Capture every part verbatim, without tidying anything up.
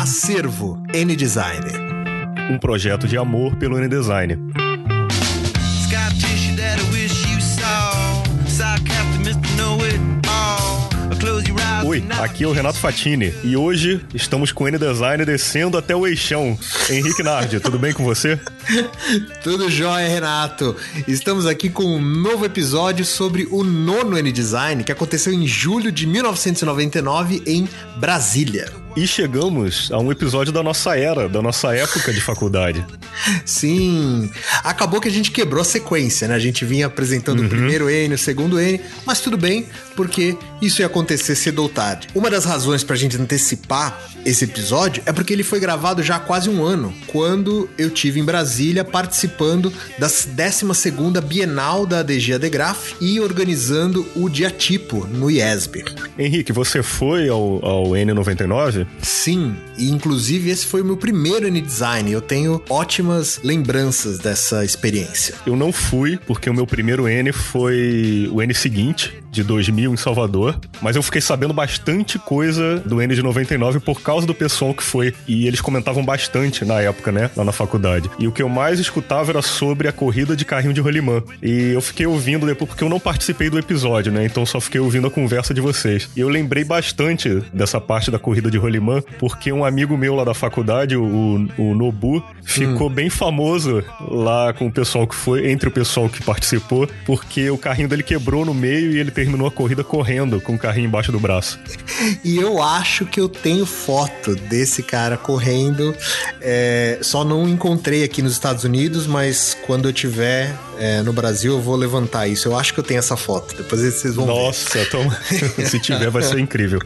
Acervo N-Design. Um projeto de amor pelo N-Design. Oi, aqui é o Renato Fatini e hoje estamos com o N-Design descendo até o eixão. Henrique Nardi, tudo bem com você? Tudo jóia, Renato. Estamos aqui com um novo episódio sobre o nono N-Design que aconteceu em julho de mil novecentos e noventa e nove em Brasília. E chegamos a um episódio da nossa era, da nossa época de faculdade. Sim, acabou que a gente quebrou a sequência, né? A gente vinha apresentando uhum. o primeiro N, o segundo N, mas tudo bem, porque isso ia acontecer cedo ou tarde. Uma das razões pra gente antecipar esse episódio é porque ele foi gravado já há quase um ano, quando eu estive em Brasília participando da décima segunda Bienal da A D G A D Graf e organizando o Diatipo no I E S B. Henrique, você foi ao, ao N noventa e nove? Sim, e inclusive esse foi o meu primeiro N-Design. Eu tenho ótimas lembranças dessa experiência. Eu não fui, porque o meu primeiro N foi o N seguinte, de dois mil, em Salvador. Mas eu fiquei sabendo bastante coisa do N de noventa e nove por causa do pessoal que foi. E eles comentavam bastante na época, né, lá na faculdade. E o que eu mais escutava era sobre a corrida de carrinho de rolimã. E eu fiquei ouvindo depois, porque eu não participei do episódio, né, então só fiquei ouvindo a conversa de vocês. E eu lembrei bastante dessa parte da corrida de rolimã, porque um amigo meu lá da faculdade, o, o Nobu, ficou hum. bem famoso lá com o pessoal que foi, entre o pessoal que participou, porque o carrinho dele quebrou no meio e ele terminou a corrida correndo com o carrinho embaixo do braço. E eu acho que eu tenho foto desse cara correndo, é, só não encontrei aqui nos Estados Unidos, mas quando eu tiver é, no Brasil eu vou levantar isso. Eu acho que eu tenho essa foto, depois vocês vão Nossa, ver. Nossa, então, se tiver vai ser incrível.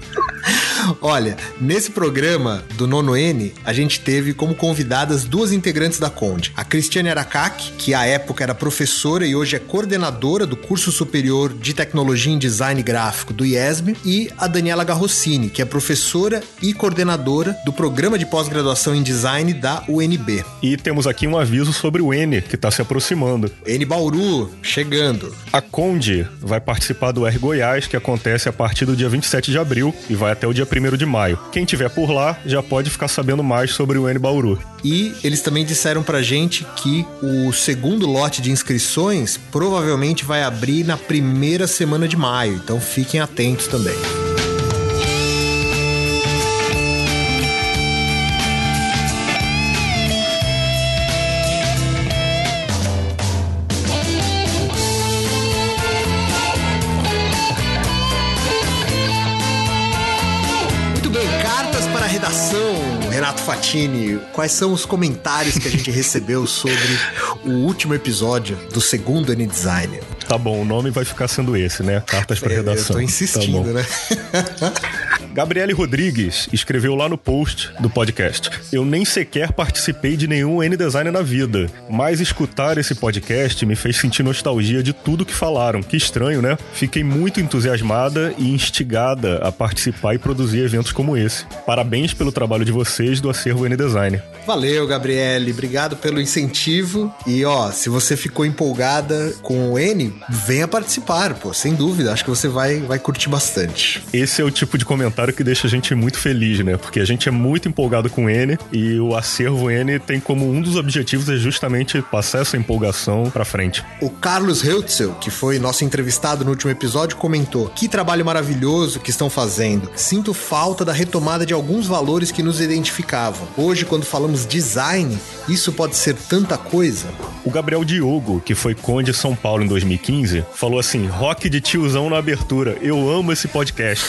Olha, nesse programa do nono N, a gente teve como convidadas duas integrantes da Conde. A Cristiane Aracaki, que à época era professora e hoje é coordenadora do curso superior de tecnologia em design gráfico do I E S B, e a Daniela Garrossini, que é professora e coordenadora do programa de pós-graduação em design da U N B. E temos aqui um aviso sobre o N, que está se aproximando. N Bauru, chegando. A Conde vai participar do R Goiás, que acontece a partir do dia vinte e sete de abril e vai até o dia primeiro de maio. Quem tiver por lá já pode ficar sabendo mais sobre o N Bauru. E eles também disseram pra gente que o segundo lote de inscrições provavelmente vai abrir na primeira semana de maio, então fiquem atentos também. Renato Fatini, quais são os comentários que a gente recebeu sobre o último episódio do segundo N-Design? Tá bom, o nome vai ficar sendo esse, né? Cartas pra redação. Eu tô insistindo, tá, né? Gabriele Rodrigues escreveu lá no post do podcast: eu nem sequer participei de nenhum N-Design na vida, mas escutar esse podcast me fez sentir nostalgia de tudo que falaram. Que estranho, né? Fiquei muito entusiasmada e instigada a participar e produzir eventos como esse. Parabéns pelo trabalho de vocês do Acervo N-Design. Valeu, Gabriele. Obrigado pelo incentivo. E, ó, se você ficou empolgada com o N, venha participar, pô. Sem dúvida. Acho que você vai, vai curtir bastante. Esse é o tipo de comentário que deixa a gente muito feliz, né? Porque a gente é muito empolgado com o N e o Acervo N tem como um dos objetivos é justamente passar essa empolgação pra frente. O Carlos Heutzel, que foi nosso entrevistado no último episódio, comentou: que trabalho maravilhoso que estão fazendo. Sinto falta da retomada de alguns valores que nos identificavam. Hoje, quando falamos design, isso pode ser tanta coisa. O Gabriel Diogo, que foi Conde São Paulo em dois mil e quinze, falou assim: rock de tiozão na abertura. Eu amo esse podcast.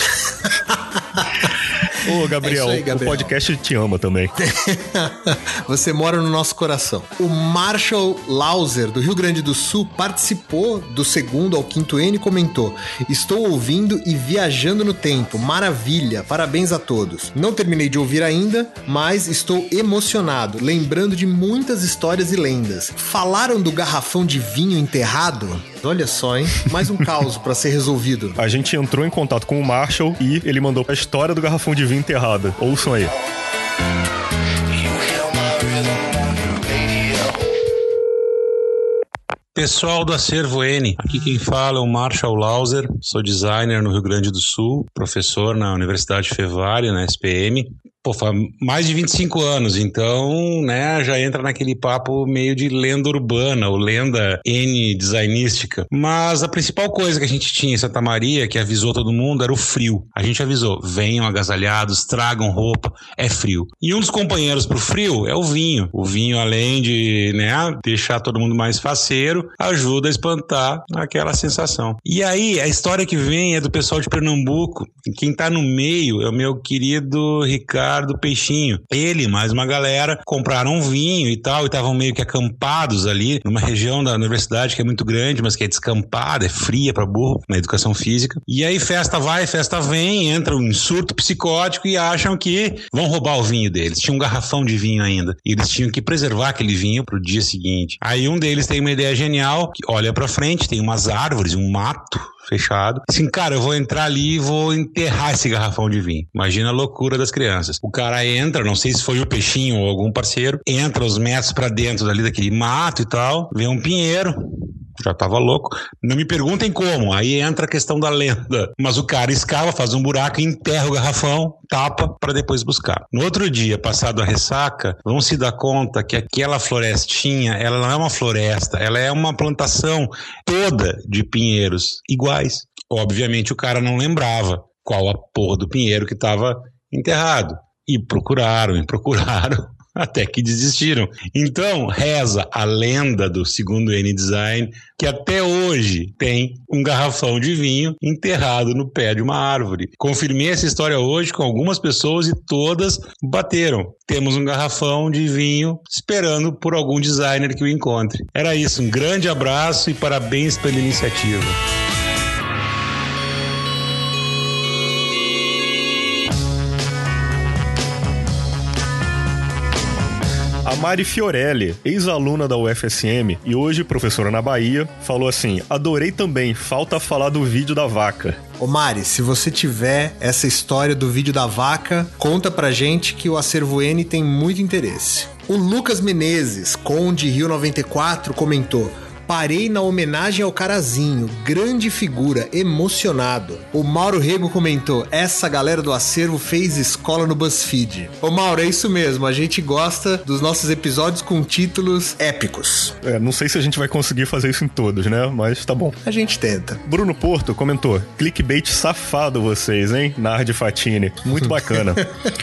Ô, Gabriel, é aí, Gabriel, o podcast te ama também. Você mora no nosso coração. O Marshall Lauser, do Rio Grande do Sul, participou do segundo ao quinto N e comentou: estou ouvindo e viajando no tempo. Maravilha, parabéns a todos. Não terminei de ouvir ainda, mas estou emocionado, lembrando de muitas histórias e lendas. Falaram do garrafão de vinho enterrado? Olha só, hein? Mais um caos pra ser resolvido. A gente entrou em contato com o Marshall e ele mandou a história do garrafão de vinho enterrado. Ouçam aí. Pessoal do Acervo N, aqui quem fala é o Marshall Lauser, sou designer no Rio Grande do Sul, professor na Universidade Fevale, na S P M. Pô, faz mais de vinte e cinco anos, então, né, já entra naquele papo meio de lenda urbana, ou lenda N designística. Mas a principal coisa que a gente tinha em Santa Maria, que avisou todo mundo, era o frio. A gente avisou, venham agasalhados, tragam roupa, é frio. E um dos companheiros pro frio é o vinho. O vinho, além de, né, deixar todo mundo mais faceiro, ajuda a espantar aquela sensação. E aí, a história que vem é do pessoal de Pernambuco. Quem tá no meio é o meu querido Ricardo Peixinho. Ele, mais uma galera, compraram um vinho e tal, e estavam meio que acampados ali, numa região da universidade que é muito grande, mas que é descampada, é fria pra burro, na educação física. E aí, festa vai, festa vem, entram em surto psicótico e acham que vão roubar o vinho deles. Tinha um garrafão de vinho ainda. E eles tinham que preservar aquele vinho pro dia seguinte. Aí um deles tem uma ideia genial, que olha pra frente, tem umas árvores, um mato fechado. Assim, cara, eu vou entrar ali e vou enterrar esse garrafão de vinho. Imagina a loucura das crianças. O cara entra, não sei se foi o Peixinho ou algum parceiro, entra os metros pra dentro dali daquele mato e tal, vê um pinheiro. Já tava louco. Não me perguntem como. Aí entra a questão da lenda. Mas o cara escava, faz um buraco, enterra o garrafão, tapa para depois buscar. No outro dia, passado a ressaca, vão se dar conta que aquela florestinha, ela não é uma floresta, ela é uma plantação toda de pinheiros iguais. Obviamente o cara não lembrava qual a porra do pinheiro que estava enterrado. E procuraram, e procuraram. Até que desistiram. Então, reza a lenda do segundo N Design, que até hoje tem um garrafão de vinho enterrado no pé de uma árvore. Confirmei essa história hoje com algumas pessoas e todas bateram. Temos um garrafão de vinho esperando por algum designer que o encontre. Era isso, um grande abraço e parabéns pela iniciativa. A Mari Fiorelli, ex-aluna da U F S M e hoje professora na Bahia, falou assim: adorei também, falta falar do vídeo da vaca. Ô Mari, se você tiver essa história do vídeo da vaca, conta pra gente que o Acervo N tem muito interesse. O Lucas Menezes, Conde Rio noventa e quatro, comentou: parei na homenagem ao Carazinho, grande figura, emocionado. O Mauro Rego comentou: essa galera do acervo fez escola no BuzzFeed. Ô Mauro, é isso mesmo, a gente gosta dos nossos episódios com títulos épicos. É, não sei se a gente vai conseguir fazer isso em todos, né? Mas tá bom. A gente tenta. Bruno Porto comentou: clickbait safado vocês, hein? Nardi Fatini. Muito bacana.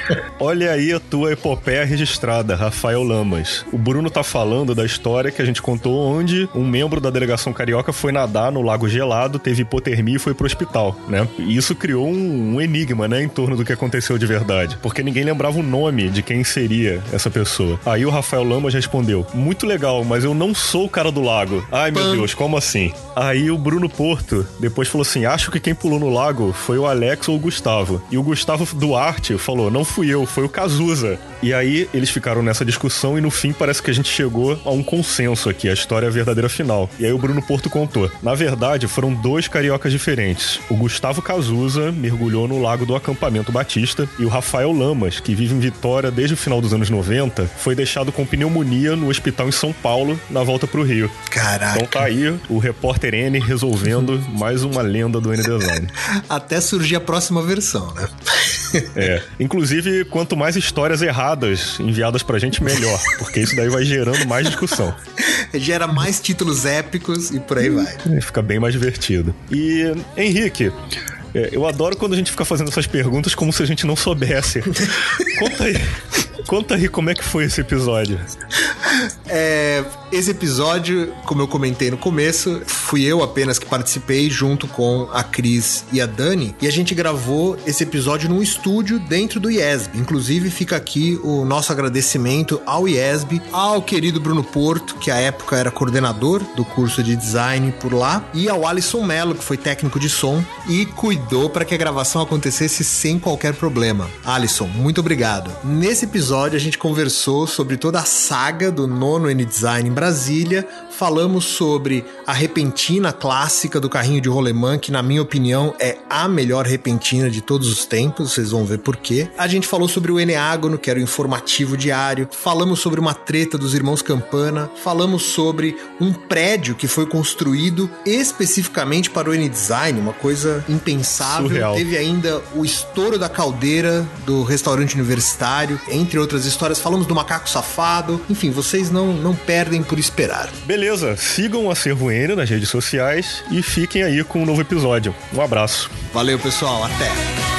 Olha aí a tua epopeia registrada, Rafael Lamas. O Bruno tá falando da história que a gente contou onde um membro da delegação carioca foi nadar no lago gelado, teve hipotermia e foi pro hospital, né? E isso criou um, um enigma, né, em torno do que aconteceu de verdade, porque ninguém lembrava o nome de quem seria essa pessoa. Aí o Rafael Lamas respondeu: muito legal, mas eu não sou o cara do lago. Ai, meu Deus, como assim? Aí o Bruno Porto depois falou assim: acho que quem pulou no lago foi o Alex ou o Gustavo. E o Gustavo Duarte falou: não fui eu, foi o Cazuza. E aí eles ficaram nessa discussão e no fim parece que a gente chegou a um consenso aqui, a história é a verdadeira final. E aí o Bruno Porto contou: na verdade foram dois cariocas diferentes. O Gustavo Cazuza mergulhou no lago do acampamento Batista e o Rafael Lamas, que vive em Vitória desde o final dos anos noventa, foi deixado com pneumonia no hospital em São Paulo na volta pro Rio. Caraca. Então tá aí o repórter N resolvendo mais uma lenda do N-Design. Até surgir a próxima versão, né? É. Inclusive, quanto mais histórias erradas enviadas pra gente, melhor. Porque isso daí vai gerando mais discussão. Gera mais títulos épicos e por aí vai. Fica bem mais divertido. E, Henrique, eu adoro quando a gente fica fazendo essas perguntas como se a gente não soubesse. Conta aí. Conta aí como é que foi esse episódio. É, esse episódio, como eu comentei no começo, fui eu apenas que participei junto com a Cris e a Dani, e a gente gravou esse episódio num estúdio dentro do I E S B. Inclusive fica aqui o nosso agradecimento ao I E S B, ao querido Bruno Porto, que à época era coordenador do curso de design por lá, e ao Alisson Mello, que foi técnico de som e cuidou para que a gravação acontecesse sem qualquer problema. Alisson, muito obrigado. Nesse episódio a gente conversou sobre toda a saga do nono nono N-Design em Brasília. Falamos sobre a repentina clássica do carrinho de rolemã, que na minha opinião é a melhor repentina de todos os tempos, vocês vão ver por quê. A gente falou sobre o N-Ágono, que era o informativo diário. Falamos sobre uma treta dos irmãos Campana. Falamos sobre um prédio que foi construído especificamente para o N-Design, uma coisa impensável. Surreal. Teve ainda o estouro da caldeira do restaurante universitário, entre outras histórias. Falamos do macaco safado. Enfim, vocês não, não perdem por esperar. Beleza, sigam o Acervo N nas redes sociais e fiquem aí com um novo episódio. Um abraço. Valeu, pessoal. Até.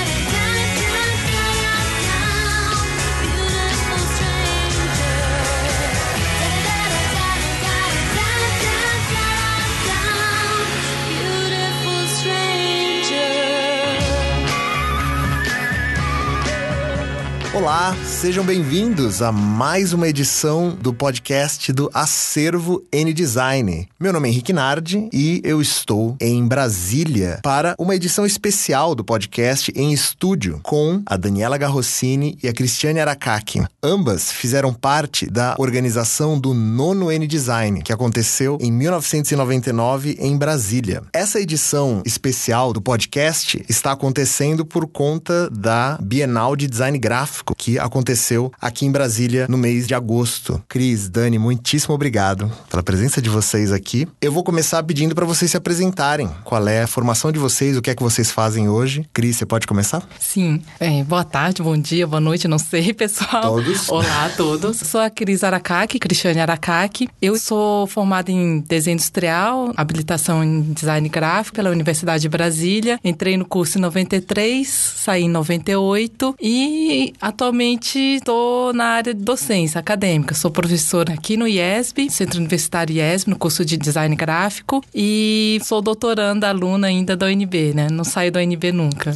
Olá, sejam bem-vindos a mais uma edição do podcast do Acervo N-Design. Meu nome é Henrique Nardi e eu estou em Brasília para uma edição especial do podcast em estúdio com a Daniela Garrossini e a Cristiane Aracaki. Ambas fizeram parte da organização do nono N-Design, que aconteceu em mil novecentos e noventa e nove em Brasília. Essa edição especial do podcast está acontecendo por conta da Bienal de Design Gráfico, que aconteceu aqui em Brasília no mês de agosto. Cris, Dani, muitíssimo obrigado pela presença de vocês aqui. Eu vou começar pedindo para vocês se apresentarem. Qual é a formação de vocês, o que é que vocês fazem hoje? Cris, você pode começar? Sim. É, boa tarde, bom dia, boa noite, não sei, pessoal. Todos. Olá a todos. Sou a Cris Aracaki, Cristiane Aracaki. Eu sou formada em desenho industrial, habilitação em design gráfico pela Universidade de Brasília. Entrei no curso em noventa e três, saí em noventa e oito e atualmente estou na área de docência acadêmica. Sou professora aqui no I E S B, Centro Universitário I E S B, no curso de Design Gráfico, e sou doutoranda, aluna ainda da U N B, né? Não saio da U N B nunca.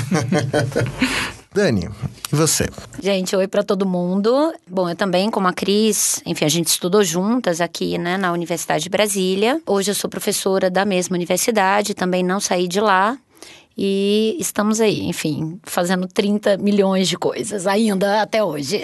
Dani, e você? Gente, oi pra todo mundo. Bom, eu também, como a Cris, enfim, a gente estudou juntas aqui, né, na Universidade de Brasília. Hoje eu sou professora da mesma universidade, também não saí de lá. E estamos aí, enfim, fazendo trinta milhões de coisas ainda até hoje.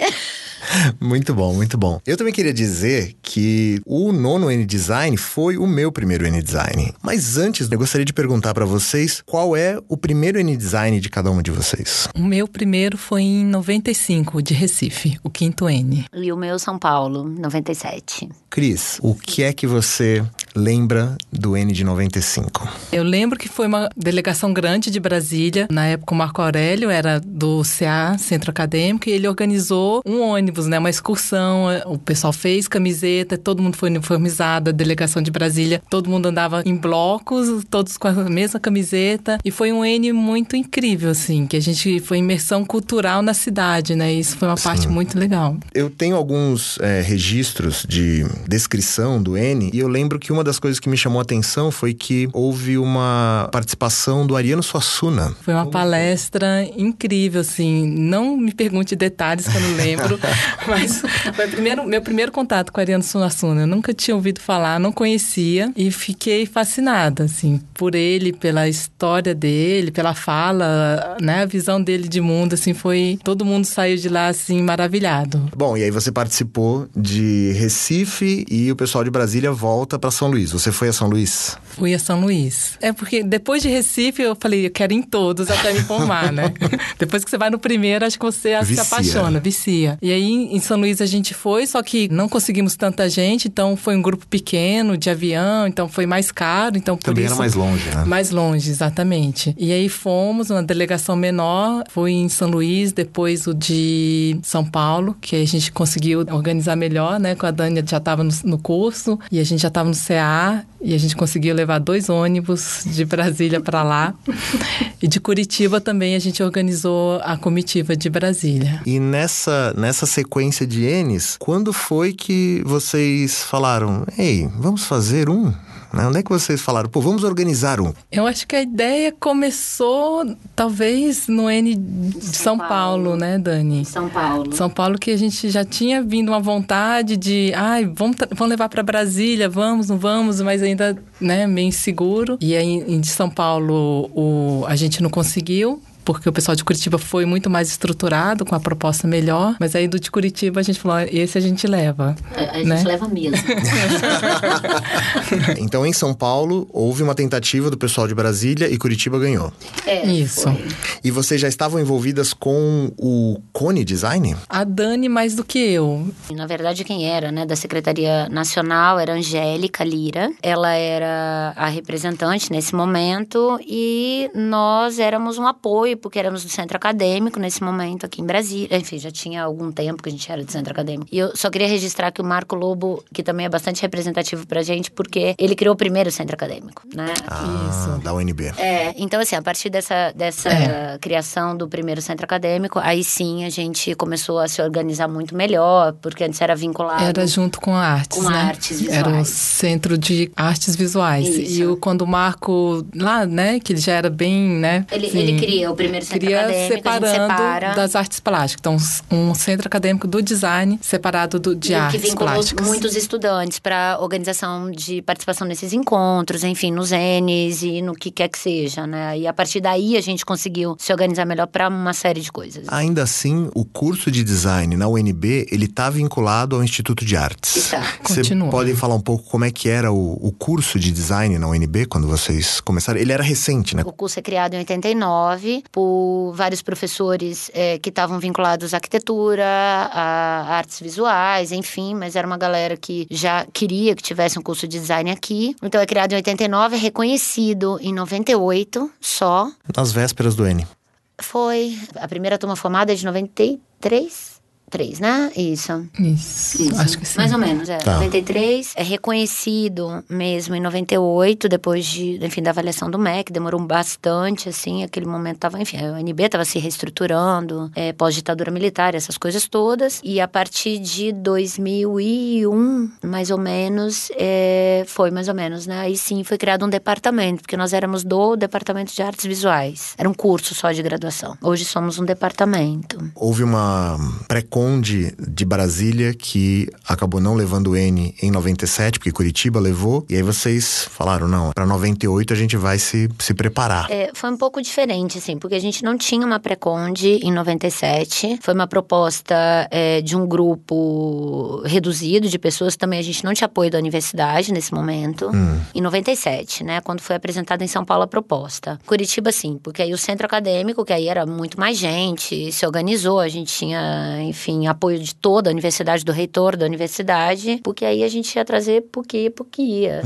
Muito bom, muito bom. Eu também queria dizer que o nono N-Design foi o meu primeiro N-Design. Mas antes, eu gostaria de perguntar para vocês qual é o primeiro N-Design de cada uma de vocês. O meu primeiro foi em noventa e cinco, de Recife, o quinto N. E o meu São Paulo, noventa e sete. Cris, o que é que você lembra do N de noventa e cinco? Eu lembro que foi uma delegação grande de Brasília. Na época, o Marco Aurélio era do C A, Centro Acadêmico, e ele organizou um ônibus, né, uma excursão. O pessoal fez camiseta, todo mundo foi uniformizado, a delegação de Brasília, todo mundo andava em blocos, todos com a mesma camiseta. E foi um N muito incrível, assim, que a gente foi imersão cultural na cidade, né? Isso foi uma Sim. parte muito legal. Eu tenho alguns é, registros de descrição do N, e eu lembro que uma das coisas que me chamou a atenção foi que houve uma participação do Ariano Suassuna. Foi uma palestra incrível, assim. Não me pergunte detalhes que eu não lembro, mas foi o primeiro, meu primeiro contato com o Ariano Suassuna. Eu nunca tinha ouvido falar, não conhecia, e fiquei fascinada, assim, por ele, pela história dele, pela fala, né, a visão dele de mundo, assim, foi... Todo mundo saiu de lá, assim, maravilhado. Bom, e aí você participou de Recife e o pessoal de Brasília volta para São Luís. Você foi a São Luís? Fui a São Luís. É porque depois de Recife eu falei, eu quero ir em todos até me formar, né? Depois que você vai no primeiro, acho que você se apaixona, vicia. E aí em São Luís a gente foi, só que não conseguimos tanta gente, então foi um grupo pequeno, de avião, então foi mais caro, então por Também isso... era mais longe, né? Mais longe, exatamente. E aí fomos, uma delegação menor, foi em São Luís, depois o de São Paulo, que a gente conseguiu organizar melhor, né? Com a Dani já estava no, no curso, e a gente já estava no C A, e a gente conseguiu levar dois ônibus de Brasília para lá. E de Curitiba também a gente organizou a comitiva de Brasília. E nessa, nessa sequência de N's, quando foi que vocês falaram, ei, vamos fazer um? Onde é que vocês falaram, pô, vamos organizar um? Eu acho que a ideia começou, talvez, no N de São, São Paulo, Paulo, né, Dani? São Paulo. São Paulo, que a gente já tinha vindo uma vontade de, ai, vamos, vamos levar para Brasília, vamos, não vamos, mas ainda, né, meio inseguro. E aí, em de São Paulo, o, a gente não conseguiu, porque o pessoal de Curitiba foi muito mais estruturado, com a proposta melhor, mas aí do de Curitiba a gente falou, esse a gente leva. A, a gente né? leva mesmo. Então, em São Paulo, houve uma tentativa do pessoal de Brasília e Curitiba ganhou. É, Isso. foi. E vocês já estavam envolvidas com o Cone Design? A Dani mais do que eu. Na verdade, quem era, né, da Secretaria Nacional era Angélica Lira. Ela era a representante nesse momento e nós éramos um apoio, porque éramos do centro acadêmico nesse momento aqui em Brasília. Enfim, já tinha algum tempo que a gente era do centro acadêmico. E eu só queria registrar que o Marco Lobo, que também é bastante representativo pra gente, porque ele criou o primeiro centro acadêmico, né? Ah, Isso. da U N B. É, então assim, a partir dessa, dessa É. criação do primeiro centro acadêmico, aí sim a gente começou a se organizar muito melhor, porque antes era vinculado... Era junto com a Artes, Com né? Artes Visuais. Era o Centro de Artes Visuais. Isso. E o, quando o Marco, lá, né, que ele já era bem, né? Ele, assim, ele cria o primeiro centro cria acadêmico, separando a gente separa... das artes plásticas. Então, um centro acadêmico do design separado do, de e artes que vinculou plásticas. muitos estudantes para organização de participação nesses encontros, enfim, nos Enes e no que quer que seja, né? E a partir daí a gente conseguiu se organizar melhor para uma série de coisas. Ainda assim, o curso de design na U N B, ele está vinculado ao Instituto de Artes. Está. Vocês Continua. podem falar um pouco como é que era o, o curso de design na U N B quando vocês começaram? Ele era recente, né? O curso é criado em oitenta e nove por vários professores é, que estavam vinculados à arquitetura, a artes visuais, enfim, mas era uma galera que já queria que tivesse um curso de design aqui. Então é criado em oitenta e nove, é reconhecido em noventa e oito só. Nas vésperas do N. Foi a primeira turma formada é de noventa e três. três, né? Isso. Isso, Isso. acho que sim. Mais ou menos, é. Tá. noventa e três é reconhecido mesmo em noventa e oito, depois de, enfim, da avaliação do M E C, demorou bastante, assim, aquele momento tava, enfim, a U N B tava se reestruturando, é, pós-ditadura militar, essas coisas todas, e a partir de dois mil e um, mais ou menos, é, foi mais ou menos, né? Aí sim foi criado um departamento, porque nós éramos do Departamento de Artes Visuais. Era um curso só de graduação. Hoje somos um departamento. Houve uma pré-conde de Brasília que acabou não levando o N em noventa e sete, porque Curitiba levou. E aí vocês falaram, não, para noventa e oito a gente vai se, se preparar. É, foi um pouco diferente, assim, porque a gente não tinha uma pré-conde em noventa e sete. Foi uma proposta é, de um grupo reduzido de pessoas. Também a gente não tinha apoio da universidade nesse momento. Hum. Em noventa e sete, né? Quando foi apresentada em São Paulo a proposta. Curitiba, sim, porque aí o centro acadêmico, que aí era muito mais gente, se organizou. A gente tinha, enfim, apoio de toda a universidade, do reitor da universidade. Porque aí a gente ia trazer porque, porque ia.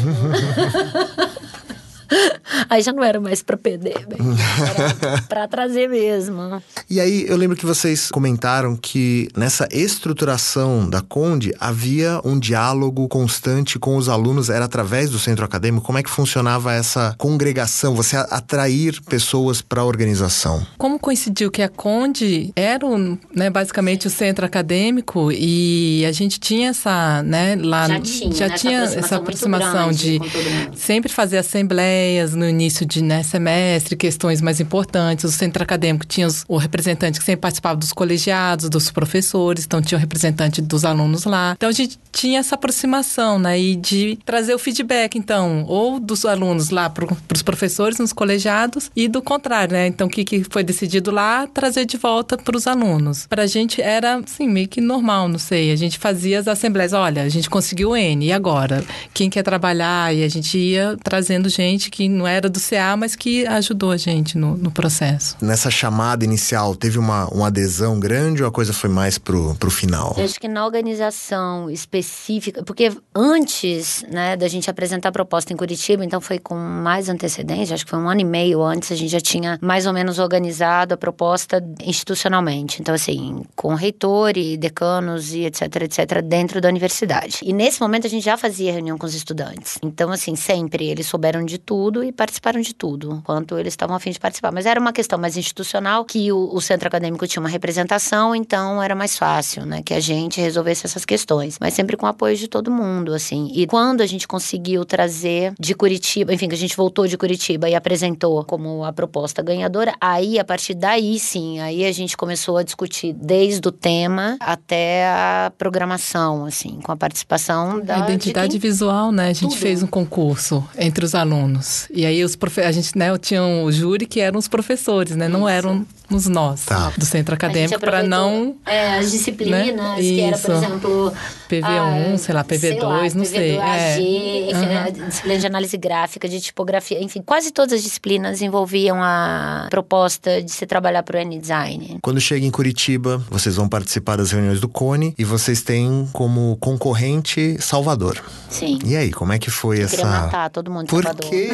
Aí já não era mais pra perder, bem, era pra trazer mesmo. E aí, eu lembro que vocês comentaram que nessa estruturação da Conde havia um diálogo constante com os alunos, era através do centro acadêmico. Como é que funcionava essa congregação, você atrair pessoas para a organização? Como coincidiu que a Conde era, o, né, basicamente o centro acadêmico e a gente tinha essa, né, lá... Já tinha, já né, tinha essa essa aproximação aproximação muito de grande com todo mundo. sempre fazer assembleias no início de né, semestre, questões mais importantes. O centro acadêmico tinha os, o representante que sempre participava dos colegiados, dos professores, então tinha o representante dos alunos lá. Então a gente tinha essa aproximação, né, e de trazer o feedback, então, ou dos alunos lá para os professores nos colegiados e do contrário, né, então o que, que foi decidido lá, trazer de volta para os alunos. Para a gente era, assim, meio que normal, não sei, a gente fazia as assembleias, olha, a gente conseguiu o N, e agora? Quem quer trabalhar? E a gente ia trazendo gente que não era do C A, mas que ajudou a gente no, no processo. Nessa chamada inicial, teve uma, uma adesão grande ou a coisa foi mais pro, pro final? Eu acho que na organização específica, porque antes, né, da gente apresentar a proposta em Curitiba, então foi com mais antecedência, acho que foi um ano e meio antes, a gente já tinha mais ou menos organizado a proposta institucionalmente. Então, assim, com reitor e decanos e etc, etc, dentro da universidade. E nesse momento a gente já fazia reunião com os estudantes. Então, assim, sempre eles souberam de tudo e participaram de tudo, quanto eles estavam a fim de participar. Mas era uma questão mais institucional, que o, o centro acadêmico tinha uma representação, então era mais fácil, né, que a gente resolvesse essas questões. Mas sempre com o apoio de todo mundo, assim. E quando a gente conseguiu trazer de Curitiba, enfim, que a gente voltou de Curitiba e apresentou como a proposta ganhadora, aí, a partir daí, sim, aí a gente começou a discutir desde o tema até a programação, assim, com a participação da... A identidade de quem... visual, né, a gente Tudo. fez um concurso entre os alunos. Éramos. E aí os profe... a gente, né, tinha o júri que eram os professores, né? Não Isso. eram os nós, Tá. do centro acadêmico, para não... É, as disciplinas, né? que era, por Isso. exemplo... P V um, ah, sei lá, P V dois, sei lá, não sei. P V dois, A G, É. enfim, Uhum. a disciplina de análise gráfica, de tipografia, enfim, quase todas as disciplinas envolviam a proposta de se trabalhar para o N-Design. Quando chega em Curitiba, vocês vão participar das reuniões do Cone e vocês têm como concorrente Salvador. Sim. E aí, como é que foi Eu essa... queria matar todo mundo de Por Salvador. quê?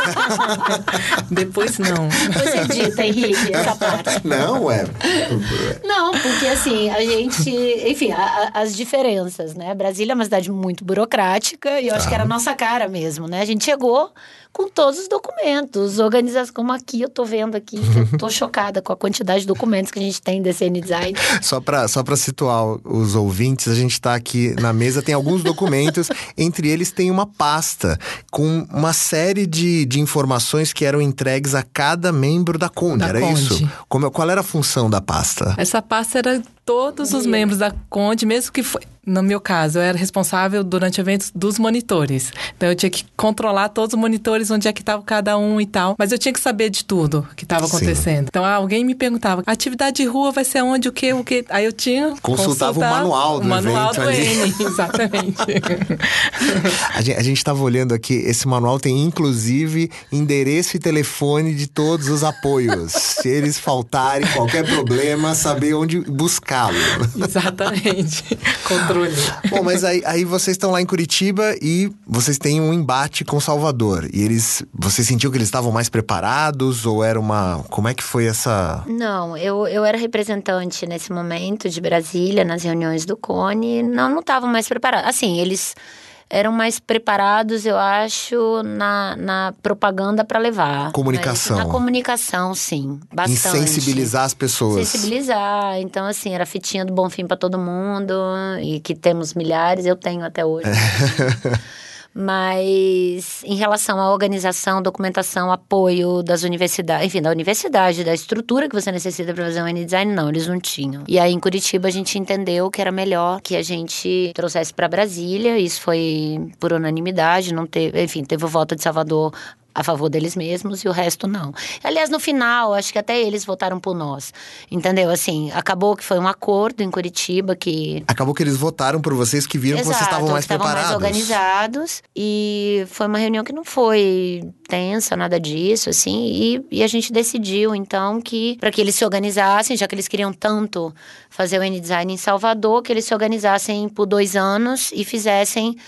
Depois não. Você dita, Henrique, essa parte. Não, é... Não, porque assim, a gente... Enfim, a- a- as diferenças, né? Brasília é uma cidade muito burocrática e eu acho que era a nossa cara mesmo, né? A gente chegou com todos os documentos, organização, como aqui, eu tô vendo aqui, que eu tô chocada com a quantidade de documentos que a gente tem desse N-Design. Só pra, só pra situar os ouvintes, a gente tá aqui na mesa, tem alguns documentos, entre eles tem uma pasta com uma série de, de informações que eram entregues a cada membro da Conde, Da era Conde. isso? Como, qual era a função da pasta? Essa pasta era todos os membros da Conde, mesmo que foi... No meu caso, eu era responsável durante eventos dos monitores. Então, eu tinha que controlar todos os monitores, onde é que estava cada um e tal. Mas eu tinha que saber de tudo que estava acontecendo. Então, alguém me perguntava, a atividade de rua vai ser onde, o quê, o quê? Aí eu tinha que Consultava o manual do o manual evento do ali. N, exatamente. A gente, a gente tava olhando aqui, esse manual tem inclusive endereço e telefone de todos os apoios. Se eles faltarem, qualquer problema, saber onde buscá-lo. Exatamente. Controle. Bom, mas aí, aí vocês estão lá em Curitiba e vocês têm um embate com Salvador. E eles, você sentiu que eles estavam mais preparados ou era uma... Como é que foi essa... Não, eu, eu era representante nesse momento de Brasília, nas reuniões do Cone, não não estavam mais preparados. Assim, eles eram mais preparados, eu acho, na, na propaganda para levar. Comunicação. Mas na comunicação, sim, Em bastante. sensibilizar as pessoas. Sensibilizar. Então, assim, era fitinha do Bonfim para todo mundo, e que temos milhares, eu tenho até hoje. Mas em relação à organização, documentação, apoio das universidades, enfim, da universidade, da estrutura que você necessita para fazer um N-Design, não, eles não tinham. E aí em Curitiba a gente entendeu que era melhor que a gente trouxesse para Brasília, isso foi por unanimidade, não teve, enfim, teve o voto de Salvador a favor deles mesmos e o resto não. Aliás, no final, acho que até eles votaram por nós, entendeu? Assim, acabou que foi um acordo em Curitiba que... Acabou que eles votaram por vocês que viram Exato, que vocês estavam mais que estavam preparados. mais organizados. E foi uma reunião que não foi tensa, nada disso, assim. E, e a gente decidiu, então, que para que eles se organizassem, já que eles queriam tanto fazer o N-Design em Salvador, que eles se organizassem por dois anos e fizessem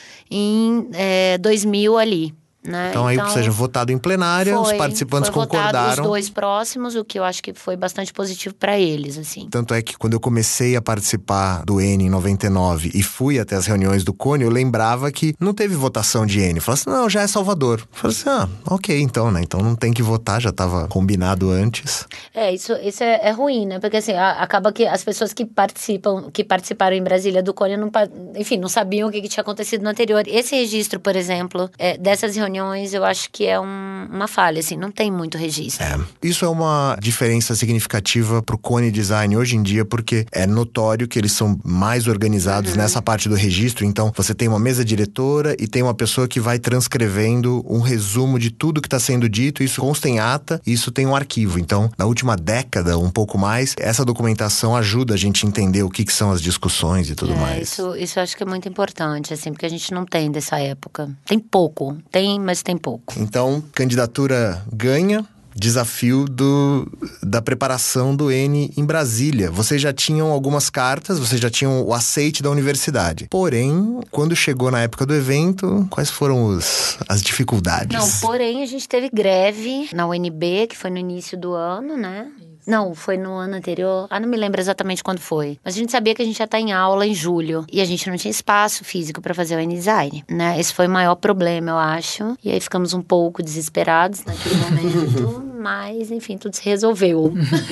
em é, dois mil ali. Né? Então, aí, ou seja, votado em plenária, foi, os participantes foi votado concordaram. os dois próximos, o que eu acho que foi bastante positivo para eles, assim. Tanto é que quando eu comecei a participar do N em noventa e nove e fui até as reuniões do Cone, eu lembrava que não teve votação de N. Eu falava assim, não, já é Salvador. Eu falei assim, ah, ok, então, né? Então não tem que votar, já estava combinado antes. É, isso, isso é, é ruim, né? Porque assim, a, acaba que as pessoas que participam, que participaram em Brasília do Cone, não, enfim, não sabiam o que, que tinha acontecido no anterior. Esse registro, por exemplo, é, dessas reuniões, eu acho que é um, uma falha, assim, não tem muito registro. É, isso é uma diferença significativa pro Cone Design hoje em dia, porque é notório que eles são mais organizados Uhum. nessa parte do registro. Então, você tem uma mesa diretora e tem uma pessoa que vai transcrevendo um resumo de tudo que está sendo dito. Isso consta em ata e isso tem um arquivo. Então, na última década, um pouco mais, essa documentação ajuda a gente a entender o que, que são as discussões e tudo É, mais. isso, isso eu acho que é muito importante, assim, porque a gente não tem dessa época. Tem pouco, tem, mas tem pouco. Então, candidatura ganha. Desafio do, da preparação do N em Brasília. Vocês já tinham algumas cartas, vocês já tinham o aceite da universidade. Porém, quando chegou na época do evento, quais foram os, as dificuldades? Não, porém, a gente teve greve na U N B, que foi no início do ano, né? Não, foi no ano anterior. Ah, não me lembro exatamente quando foi. Mas a gente sabia que a gente ia estar em aula em julho. E a gente não tinha espaço físico para fazer o N-Design, né? Esse foi o maior problema, eu acho. E aí ficamos um pouco desesperados naquele momento. Mas, enfim, tudo se resolveu.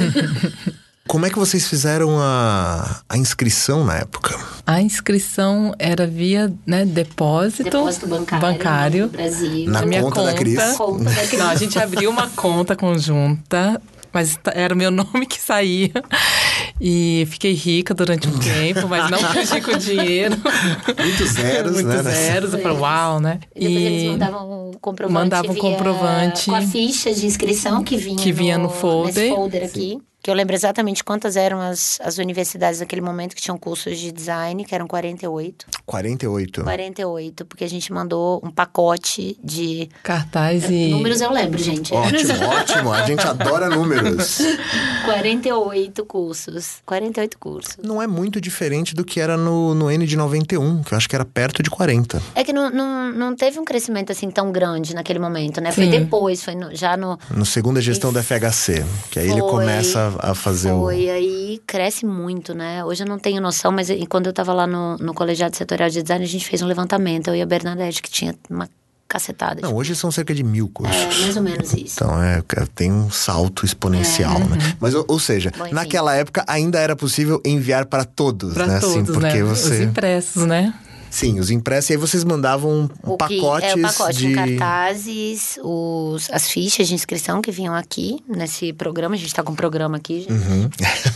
Como é que vocês fizeram a, a inscrição na época? A inscrição era via, né, depósito, Depósito bancário, bancário no Brasil. Na minha conta da Cris. Conta da Cris. Não, a gente abriu uma conta conjunta, mas era o meu nome que saía. E fiquei rica durante um tempo, mas não perdi com dinheiro. Muitos zeros, Muitos né? zeros. Eu falei, uau, né? E depois eles mandavam um comprovante. Mandavam via, comprovante. Com a ficha de inscrição que vinha, que vinha no, no folder. Nesse folder aqui. Que eu lembro exatamente quantas eram as, as universidades naquele momento que tinham cursos de design, que eram quarenta e oito. quarenta e oito? quarenta e oito, porque a gente mandou um pacote de... Cartaz e... Números eu lembro, gente. Ótimo, ótimo. A gente adora números. quarenta e oito cursos. quarenta e oito cursos. Não é muito diferente do que era no, no N de noventa e um, que eu acho que era perto de quarenta. É que não, não, não teve um crescimento assim tão grande naquele momento, né? Sim. Foi depois, foi no, já no... No segunda gestão do F H C, que aí Foi, ele começa a fazer foi, o... Foi, aí cresce muito, né? Hoje eu não tenho noção, mas quando eu tava lá no, no Colegiado Setorial de Design, a gente fez um levantamento, eu e a Bernadette, que tinha uma cacetada. Não, hoje são cerca de mil cursos. É, mais ou menos isso. Então, é, tem um salto exponencial, é. né? Mas, ou, ou seja, Bom, naquela época ainda era possível enviar para todos, pra né? todos, assim, porque né? você... Os impressos, né? Sim, os impressos. E aí vocês mandavam O que, pacotes é, o pacote de... com cartazes, os, as fichas de inscrição que vinham aqui nesse programa. A gente tá com um programa aqui, gente. Uhum.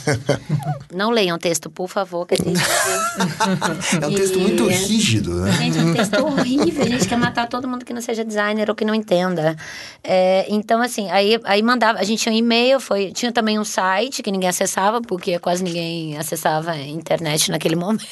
Não leiam o texto, por favor, que é terrível. É um texto muito rígido, né? Gente, é um texto horrível. A gente quer matar todo mundo que não seja designer ou que não entenda. É, então, assim, aí, aí mandava... A gente tinha um e-mail, foi, tinha também um site que ninguém acessava, porque quase ninguém acessava a internet naquele momento.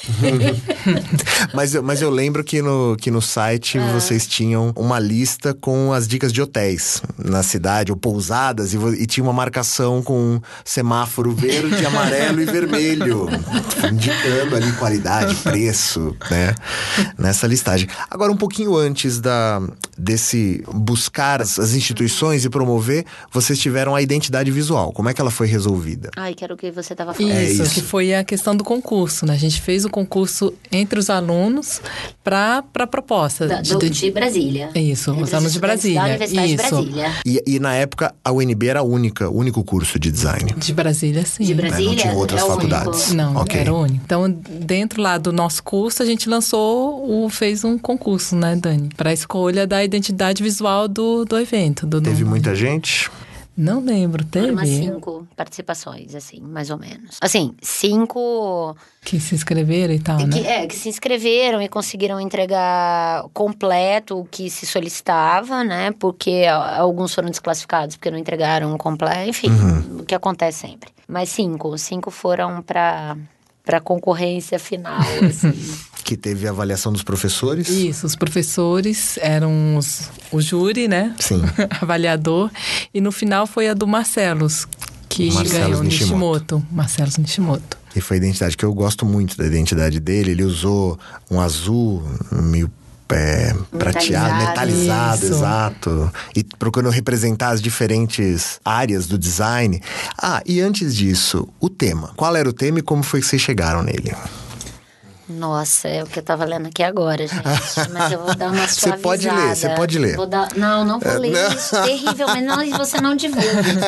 Mas, mas eu lembro que no, que no site ah. vocês tinham uma lista com as dicas de hotéis na cidade, ou pousadas, e, e tinha uma marcação com semáforo verde, amarelo e vermelho, indicando ali qualidade, preço, né? Nessa listagem. Agora, um pouquinho antes da, desse buscar as, as instituições e promover, vocês tiveram a identidade visual. Como é que ela foi resolvida? Ai, que era o que você estava falando. Isso, é isso, que foi a questão do concurso, né? A gente fez o concurso entre os alunos para a proposta. Da, do, de, de Brasília. Isso, entre os alunos de Brasília. Da Universidade isso. de Brasília. E, e na época, a U N B era a única, o único curso de design. De Brasília, sim. De Brasília? Não tinha outras é faculdades. Não, okay. era o único. Então, dentro lá do nosso curso, a gente lançou, o, fez um concurso, né, Dani? Para a escolha da identidade visual do, do evento. Do Teve nome. muita gente? Não lembro, teve? Umas cinco participações, assim, mais ou menos. Assim, cinco... Que se inscreveram e tal, que, né? É, que se inscreveram e conseguiram entregar completo o que se solicitava, né? Porque alguns foram desclassificados porque não entregaram completo. Enfim, uhum. o que acontece sempre. Mas cinco, cinco foram para para concorrência final, assim. Que teve a avaliação dos professores? Isso, os professores eram os, o júri, né? Sim. Avaliador. E no final foi a do Marcelos, que Marcelos ganhou Nishimoto. Nishimoto. Marcelos Nishimoto. E foi a identidade, que eu gosto muito da identidade dele. Ele usou um azul meio é, prateado, metalizado, isso. exato. E procurando representar as diferentes áreas do design. Ah, e antes disso, o tema. Qual era o tema e como foi que vocês chegaram nele? Nossa, é o que eu tava lendo aqui agora, gente. Mas eu vou dar uma suavizada. Você pode ler, você pode ler. Vou dar... Não, não vou ler. Não. Isso, terrível, mas não, você não divulga.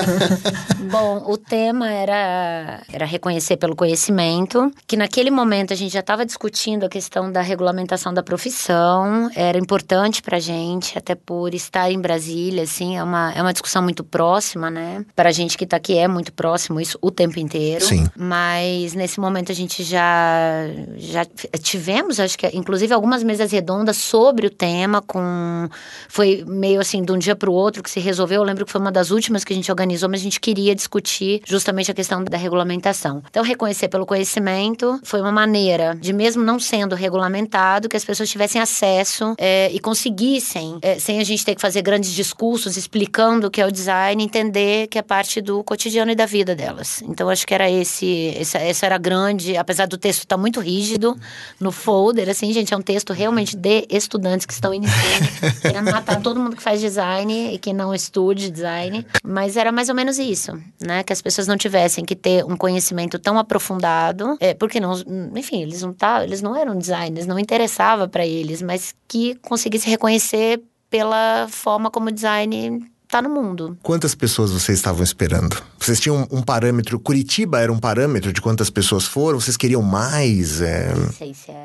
Bom, o tema era, era reconhecer pelo conhecimento, que naquele momento a gente já estava discutindo a questão da regulamentação da profissão. Era importante pra gente, até por estar em Brasília, assim, é uma, é uma discussão muito próxima, né? Pra gente que tá aqui é muito próximo isso o tempo inteiro. Sim. Mas nesse momento a gente já... já tivemos, acho que inclusive algumas mesas redondas sobre o tema, com foi meio assim de um dia para o outro que se resolveu. Eu lembro que foi uma das últimas que a gente organizou, mas a gente queria discutir justamente a questão da regulamentação. Então, reconhecer pelo conhecimento foi uma maneira de, mesmo não sendo regulamentado, que as pessoas tivessem acesso é, e conseguissem, é, sem a gente ter que fazer grandes discursos explicando o que é o design, entender que é parte do cotidiano e da vida delas. Então, acho que era esse, essa, essa era grande, apesar do texto estar muito rígido, no folder, assim, gente, é um texto realmente de estudantes que estão iniciando, querendo matar todo mundo que faz design e que não estude design, mas era mais ou menos isso, né, que as pessoas não tivessem que ter um conhecimento tão aprofundado, é, porque não, enfim, eles não, tá, eles não eram designers, não interessava para eles, mas que conseguisse reconhecer pela forma como o design tá no mundo. Quantas pessoas vocês estavam esperando? Vocês tinham um, um parâmetro, Curitiba era um parâmetro de quantas pessoas foram? Vocês queriam mais? É... Não sei se era.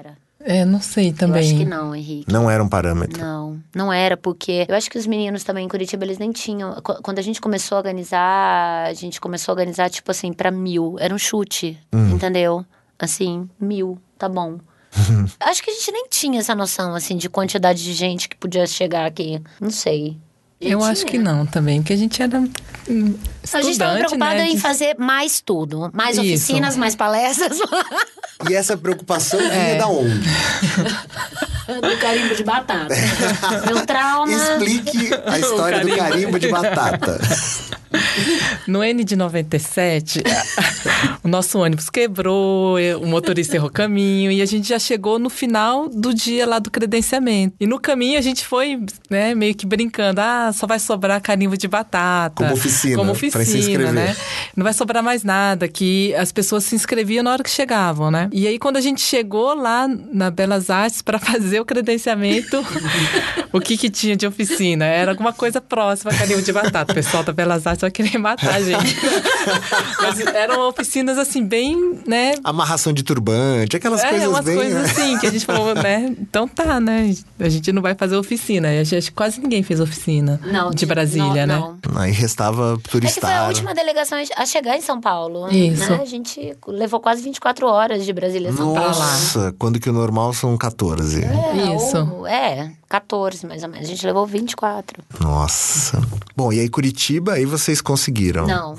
É, não sei também. Eu acho que não, Henrique. Não era um parâmetro. Não, não era, porque eu acho que os meninos também em Curitiba, eles nem tinham. Quando a gente começou a organizar, a gente começou a organizar, tipo assim, pra mil. Era um chute, hum. entendeu? Assim, mil, tá bom. Acho que a gente nem tinha essa noção, assim, de quantidade de gente que podia chegar aqui. Não sei. Eu tinha. acho que não também, porque a gente era hum, A gente estava preocupada né? em fazer mais tudo. Mais Isso. oficinas, mais palestras. E essa preocupação vinha é. da onde? Do carimbo de batata. Meu trauma... Explique a história carimbo. do carimbo de batata. No N de noventa e sete, o nosso ônibus quebrou, o motorista errou caminho e a gente já chegou no final do dia lá do credenciamento. E no caminho a gente foi, né, meio que brincando. Ah, só vai sobrar carimbo de batata. Como oficina, Como oficina, pra se inscrever. Né? Não vai sobrar mais nada, que as pessoas se inscreviam na hora que chegavam, né? E aí quando a gente chegou lá na Belas Artes para fazer o credenciamento, o que que tinha de oficina? Era alguma coisa próxima a carimbo de batata. O pessoal da Belas Artes vai querer matar a gente. Mas eram oficinas assim, bem, né? Amarração de turbante, aquelas é, coisas umas bem... coisas né? assim, que a gente falou, né? Então tá, né? A gente não vai fazer oficina. E a gente, quase ninguém fez oficina não, de Brasília, não, né? Não. Aí restava turistar. É que foi a última delegação a chegar em São Paulo. Isso. Né? A gente levou quase vinte e quatro horas de Brasília a São Paulo. Nossa, quando que o normal são quatorze. É, Isso. Ou, é, quatorze mais ou menos. A gente levou vinte e quatro. Nossa. Bom, e aí Curitiba, aí vocês conseguiram? Não.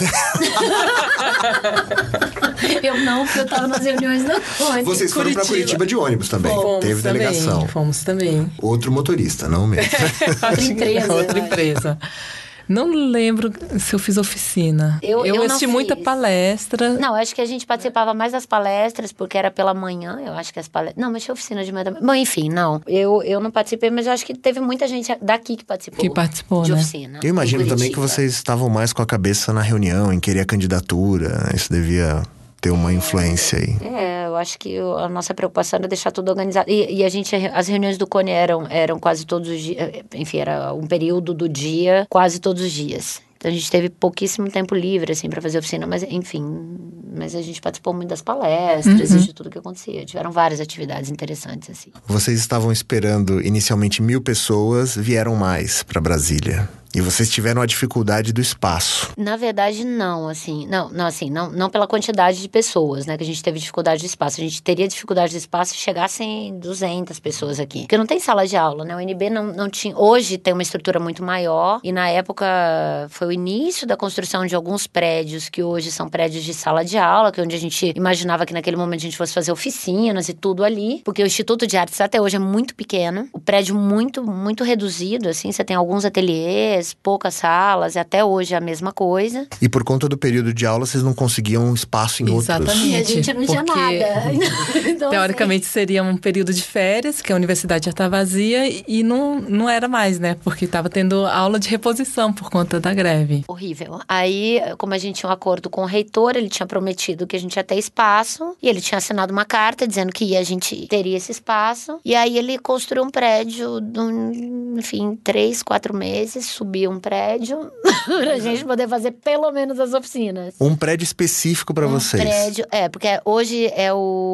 Eu não, porque eu tava nas reuniões da ônibus. Vocês foram Curitiba. pra Curitiba de ônibus também? Fomos Teve também, delegação. Fomos também. Outro motorista, não mesmo? Outra empresa. Outra empresa. Não lembro se eu fiz oficina. Eu, eu, eu assisti não muita fiz. palestra. Não, acho que a gente participava mais das palestras, porque era pela manhã, eu acho que as palestras... Não, mas tinha oficina de manhã também. Bom, enfim, não. Eu, eu não participei, mas eu acho que teve muita gente daqui que participou. Que participou, de né? oficina. Eu imagino em também que Curitiba. vocês estavam mais com a cabeça na reunião, em querer a candidatura. Isso devia ter uma influência aí. É, eu acho que a nossa preocupação era deixar tudo organizado. E, e a gente, as reuniões do Cone eram, eram quase todos os dias, enfim, era um período do dia, quase todos os dias. Então a gente teve pouquíssimo tempo livre, assim, pra fazer oficina, mas enfim, mas a gente participou muito das palestras uhum. e de tudo que acontecia. Tiveram várias atividades interessantes, assim. Vocês estavam esperando inicialmente mil pessoas, vieram mais pra Brasília. E vocês tiveram a dificuldade do espaço. Na verdade, não, assim. Não, não assim, não, não pela quantidade de pessoas, né? Que a gente teve dificuldade de espaço. A gente teria dificuldade de espaço se chegassem duzentas pessoas aqui. Porque não tem sala de aula, né? O N B não, não tinha... Hoje tem uma estrutura muito maior. E na época foi o início da construção de alguns prédios que hoje são prédios de sala de aula, que é onde a gente imaginava que naquele momento a gente fosse fazer oficinas e tudo ali. Porque o Instituto de Artes até hoje é muito pequeno. O prédio muito, muito reduzido, assim. Você tem alguns ateliês, poucas salas, e até hoje é a mesma coisa. E por conta do período de aula, vocês não conseguiam espaço em Exatamente, outros. E a gente não tinha nada. Então, teoricamente, assim... seria um período de férias, que a universidade já estava vazia, e não, não era mais, né? Porque estava tendo aula de reposição por conta da greve. Horrível. Aí, como a gente tinha um acordo com o reitor, ele tinha prometido que a gente ia ter espaço, e ele tinha assinado uma carta dizendo que a gente teria esse espaço, e aí ele construiu um prédio, enfim, três, quatro meses, subiu um prédio pra gente poder fazer pelo menos as oficinas. Um prédio específico pra um vocês. prédio, é, porque hoje é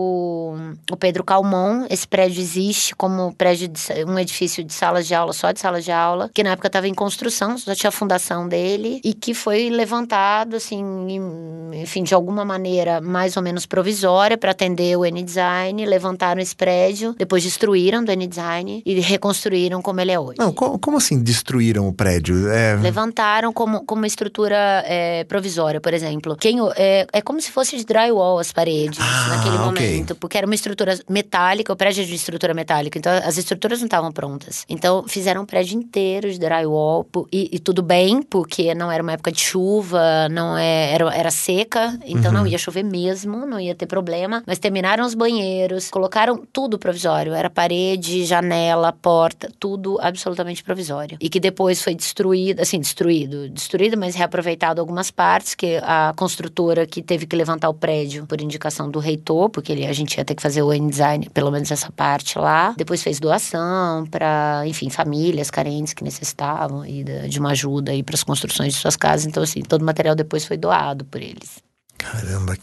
o, o Pedro Calmon. Esse prédio existe como prédio de, um edifício de salas de aula, só de salas de aula, que na época estava em construção, só tinha a fundação dele, e que foi levantado, assim, enfim, de alguma maneira mais ou menos provisória para atender o N-Design. Levantaram esse prédio, depois destruíram do N-Design e reconstruíram como ele é hoje. Não, como, como assim destruíram o prédio? É... Levantaram como, como uma estrutura é, provisória, por exemplo. Quem, é, é como se fosse de drywall as paredes, ah, naquele okay. momento. Porque era uma estrutura metálica, o prédio é de estrutura metálica. Então, as estruturas não estavam prontas. Então, fizeram um prédio inteiro de drywall. E, e tudo bem, porque não era uma época de chuva, não é, era, era seca. Então, uhum. não ia chover mesmo, não ia ter problema. Mas terminaram os banheiros, colocaram tudo provisório. Era parede, janela, porta, tudo absolutamente provisório. E que depois foi destruído, assim, destruído, destruído, mas reaproveitado algumas partes, que a construtora que teve que levantar o prédio por indicação do reitor, porque ele, a gente ia ter que fazer o N-Design, pelo menos essa parte lá. Depois fez doação para, enfim, famílias carentes que necessitavam e de uma ajuda aí para as construções de suas casas. Então, assim, todo o material depois foi doado por eles. Caramba, que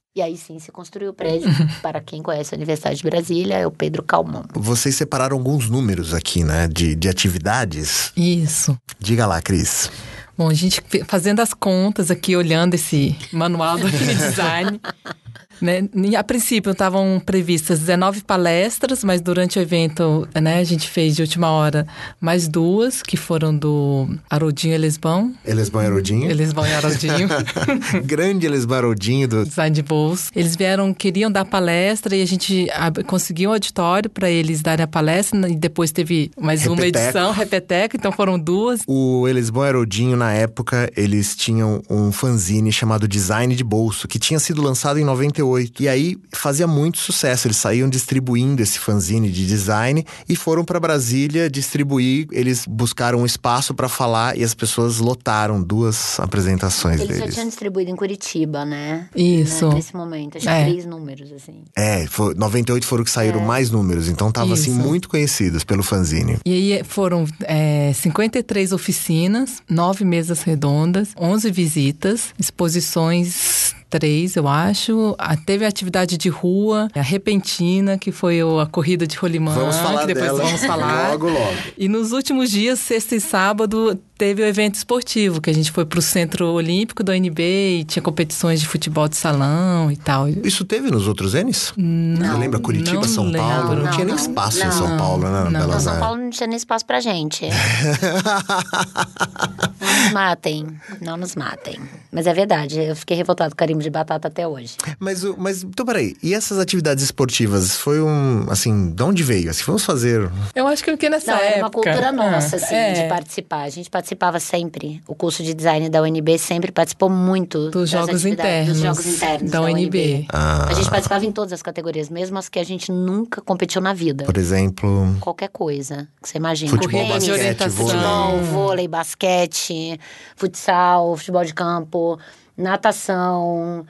E aí sim se construiu o prédio. Para quem conhece a Universidade de Brasília, é o Pedro Calmon. Vocês separaram alguns números aqui, né? De, de atividades. Isso. Diga lá, Cris. Bom, a gente fazendo as contas aqui, olhando esse manual do design... Né? A princípio estavam previstas dezenove palestras, mas durante o evento, né, a gente fez de última hora mais duas, que foram do Haroldinho Elesbão. Elesbão e Haroldinho. Elesbão e Haroldinho. Grande Elesbão e Haroldinho do design de bolso. Eles vieram, queriam dar palestra e a gente conseguiu um auditório para eles darem a palestra e depois teve mais Repeteco. uma edição, repeteco, então foram duas. O Elesbão e Haroldinho, na época, eles tinham um fanzine chamado Design de Bolso, que tinha sido lançado em noventa e oito. E aí fazia muito sucesso, eles saíam distribuindo esse fanzine de design e foram para Brasília distribuir. Eles buscaram um espaço para falar e as pessoas lotaram duas apresentações eles deles. Eles já tinham distribuído em Curitiba, né? Isso. Né? Nesse momento, acho que é. três números, assim. É, foi, noventa e oito foram que saíram é. mais números, então tava Isso. assim muito conhecidos pelo fanzine. E aí foram é, cinquenta e três oficinas, nove mesas redondas, onze visitas, exposições... Três, eu acho. Teve a atividade de rua, a repentina, que foi a corrida de rolimã. Vamos falar que depois dela. vamos falar. Logo, logo. E nos últimos dias, sexta e sábado, teve o evento esportivo, que a gente foi pro Centro Olímpico do U N B e tinha competições de futebol de salão e tal. Isso teve nos outros Ns? Não. Você lembra Curitiba, São lembro. Paulo? Não, não tinha nem não, espaço não, em São Paulo, né? Não, não São Paulo não tinha nem espaço pra gente. Não nos matem, não nos matem. Mas é verdade, eu fiquei revoltado com o carimbo de batata até hoje. Mas, mas, então peraí, e essas atividades esportivas, foi um, assim, de onde veio? Assim, vamos fazer... Eu acho que nessa Não, época... era uma cultura nossa, assim, é. de participar. A gente participava sempre, o curso de design da U N B sempre participou muito dos jogos internos, dos jogos internos da, da U N B. U N B. Ah. A gente participava em todas as categorias, mesmo as que a gente nunca competiu na vida. Por exemplo... Qualquer coisa que você imagina. Futebol, Tênis, basquete, orientação. futebol, vôlei, basquete, futsal, futebol de campo, natação...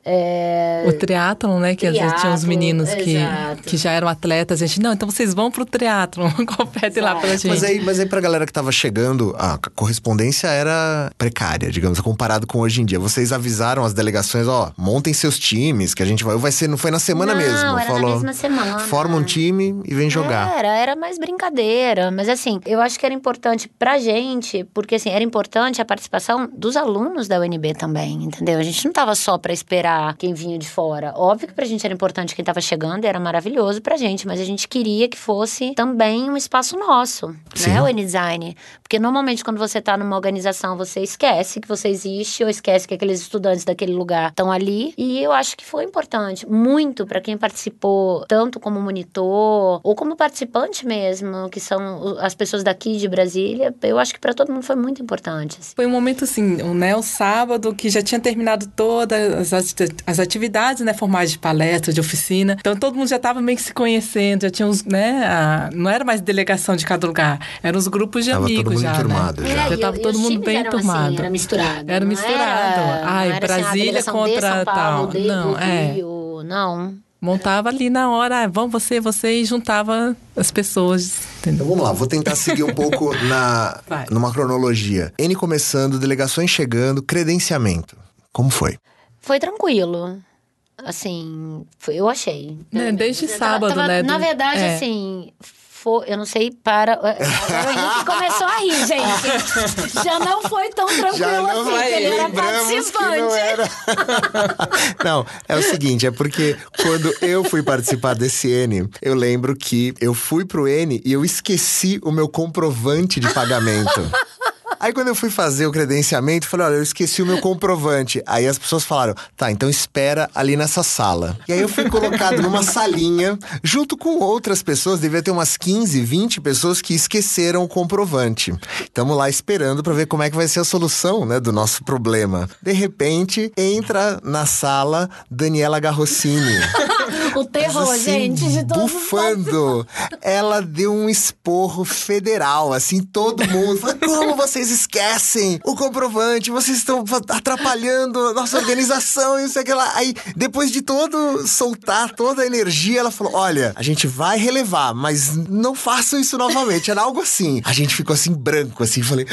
É... O triatlon, né? Que triatlon, às vezes tinha uns meninos que, que já eram atletas. A gente, não, então vocês vão pro triatlon, competem lá pela gente. Mas aí, mas aí pra galera que tava chegando, a correspondência era precária, digamos, comparado com hoje em dia. Vocês avisaram as delegações, ó, montem seus times, que a gente vai... vai ser, não foi na semana não, mesmo. Era falou, na mesma semana. Forma um time e vem jogar. Era, era mais brincadeira. Mas assim, eu acho que era importante pra gente, porque assim, era importante a participação dos alunos da U N B também, entendeu? A gente não tava só pra esperar quem vinha de fora. Óbvio que pra gente era importante quem tava chegando, era maravilhoso pra gente, mas a gente queria que fosse também um espaço nosso, Sim. né, o N-Design. Porque normalmente quando você tá numa organização, você esquece que você existe ou esquece que aqueles estudantes daquele lugar estão ali. E eu acho que foi importante, muito pra quem participou, tanto como monitor ou como participante mesmo, que são as pessoas daqui de Brasília. Eu acho que pra todo mundo foi muito importante. Assim. Foi um momento assim, né, o sábado que já tinha terminado todas as as atividades, né, formais de palestra, de oficina. Então, todo mundo já estava meio que se conhecendo, já tinha uns, né, a, não era mais delegação de cada lugar, eram os grupos de tava amigos todo mundo já, enturmado, né? já. Já estava todo mundo bem enturmado. Assim, era misturado. Era misturado. Era, Ai, era Brasília assim, contra São Paulo, tal. de, Não, do é. Rio, não. Montava ali na hora, vão você, você, e juntava as pessoas, entendeu? Então vamos lá, vou tentar seguir um pouco na, numa cronologia. N começando, delegações chegando, credenciamento. Como foi? Foi tranquilo. Assim, foi, eu achei. É, desde tava, sábado, tava, né? Na verdade, é. assim... Eu não sei para... Agora o Henrique começou a rir, gente. Já não foi tão tranquilo Já não assim, vai, ele era participante. Não, era. Não, é o seguinte, é porque quando eu fui participar desse N, eu lembro que eu fui pro N e eu esqueci o meu comprovante de pagamento. Aí quando eu fui fazer o credenciamento, eu falei, olha, eu esqueci o meu comprovante. Aí as pessoas falaram, tá, então espera ali nessa sala. E aí eu fui colocado numa salinha, junto com outras pessoas, devia ter umas quinze, vinte pessoas que esqueceram o comprovante. Estamos lá esperando pra ver como é que vai ser a solução, né, do nosso problema. De repente, entra na sala Daniela Garrossini. O terror, Mas, assim, gente, de todos os bufando. Ela deu um esporro federal, assim, todo mundo. Falou, como vocês esquecem o comprovante? Vocês estão atrapalhando a nossa organização e não sei o que lá. Aí, depois de todo soltar toda a energia, ela falou, olha, a gente vai relevar, mas não façam isso novamente. Era algo assim. A gente ficou assim, branco, assim, falei...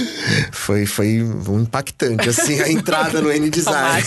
Foi, foi um impactante, assim, a entrada no N-Design.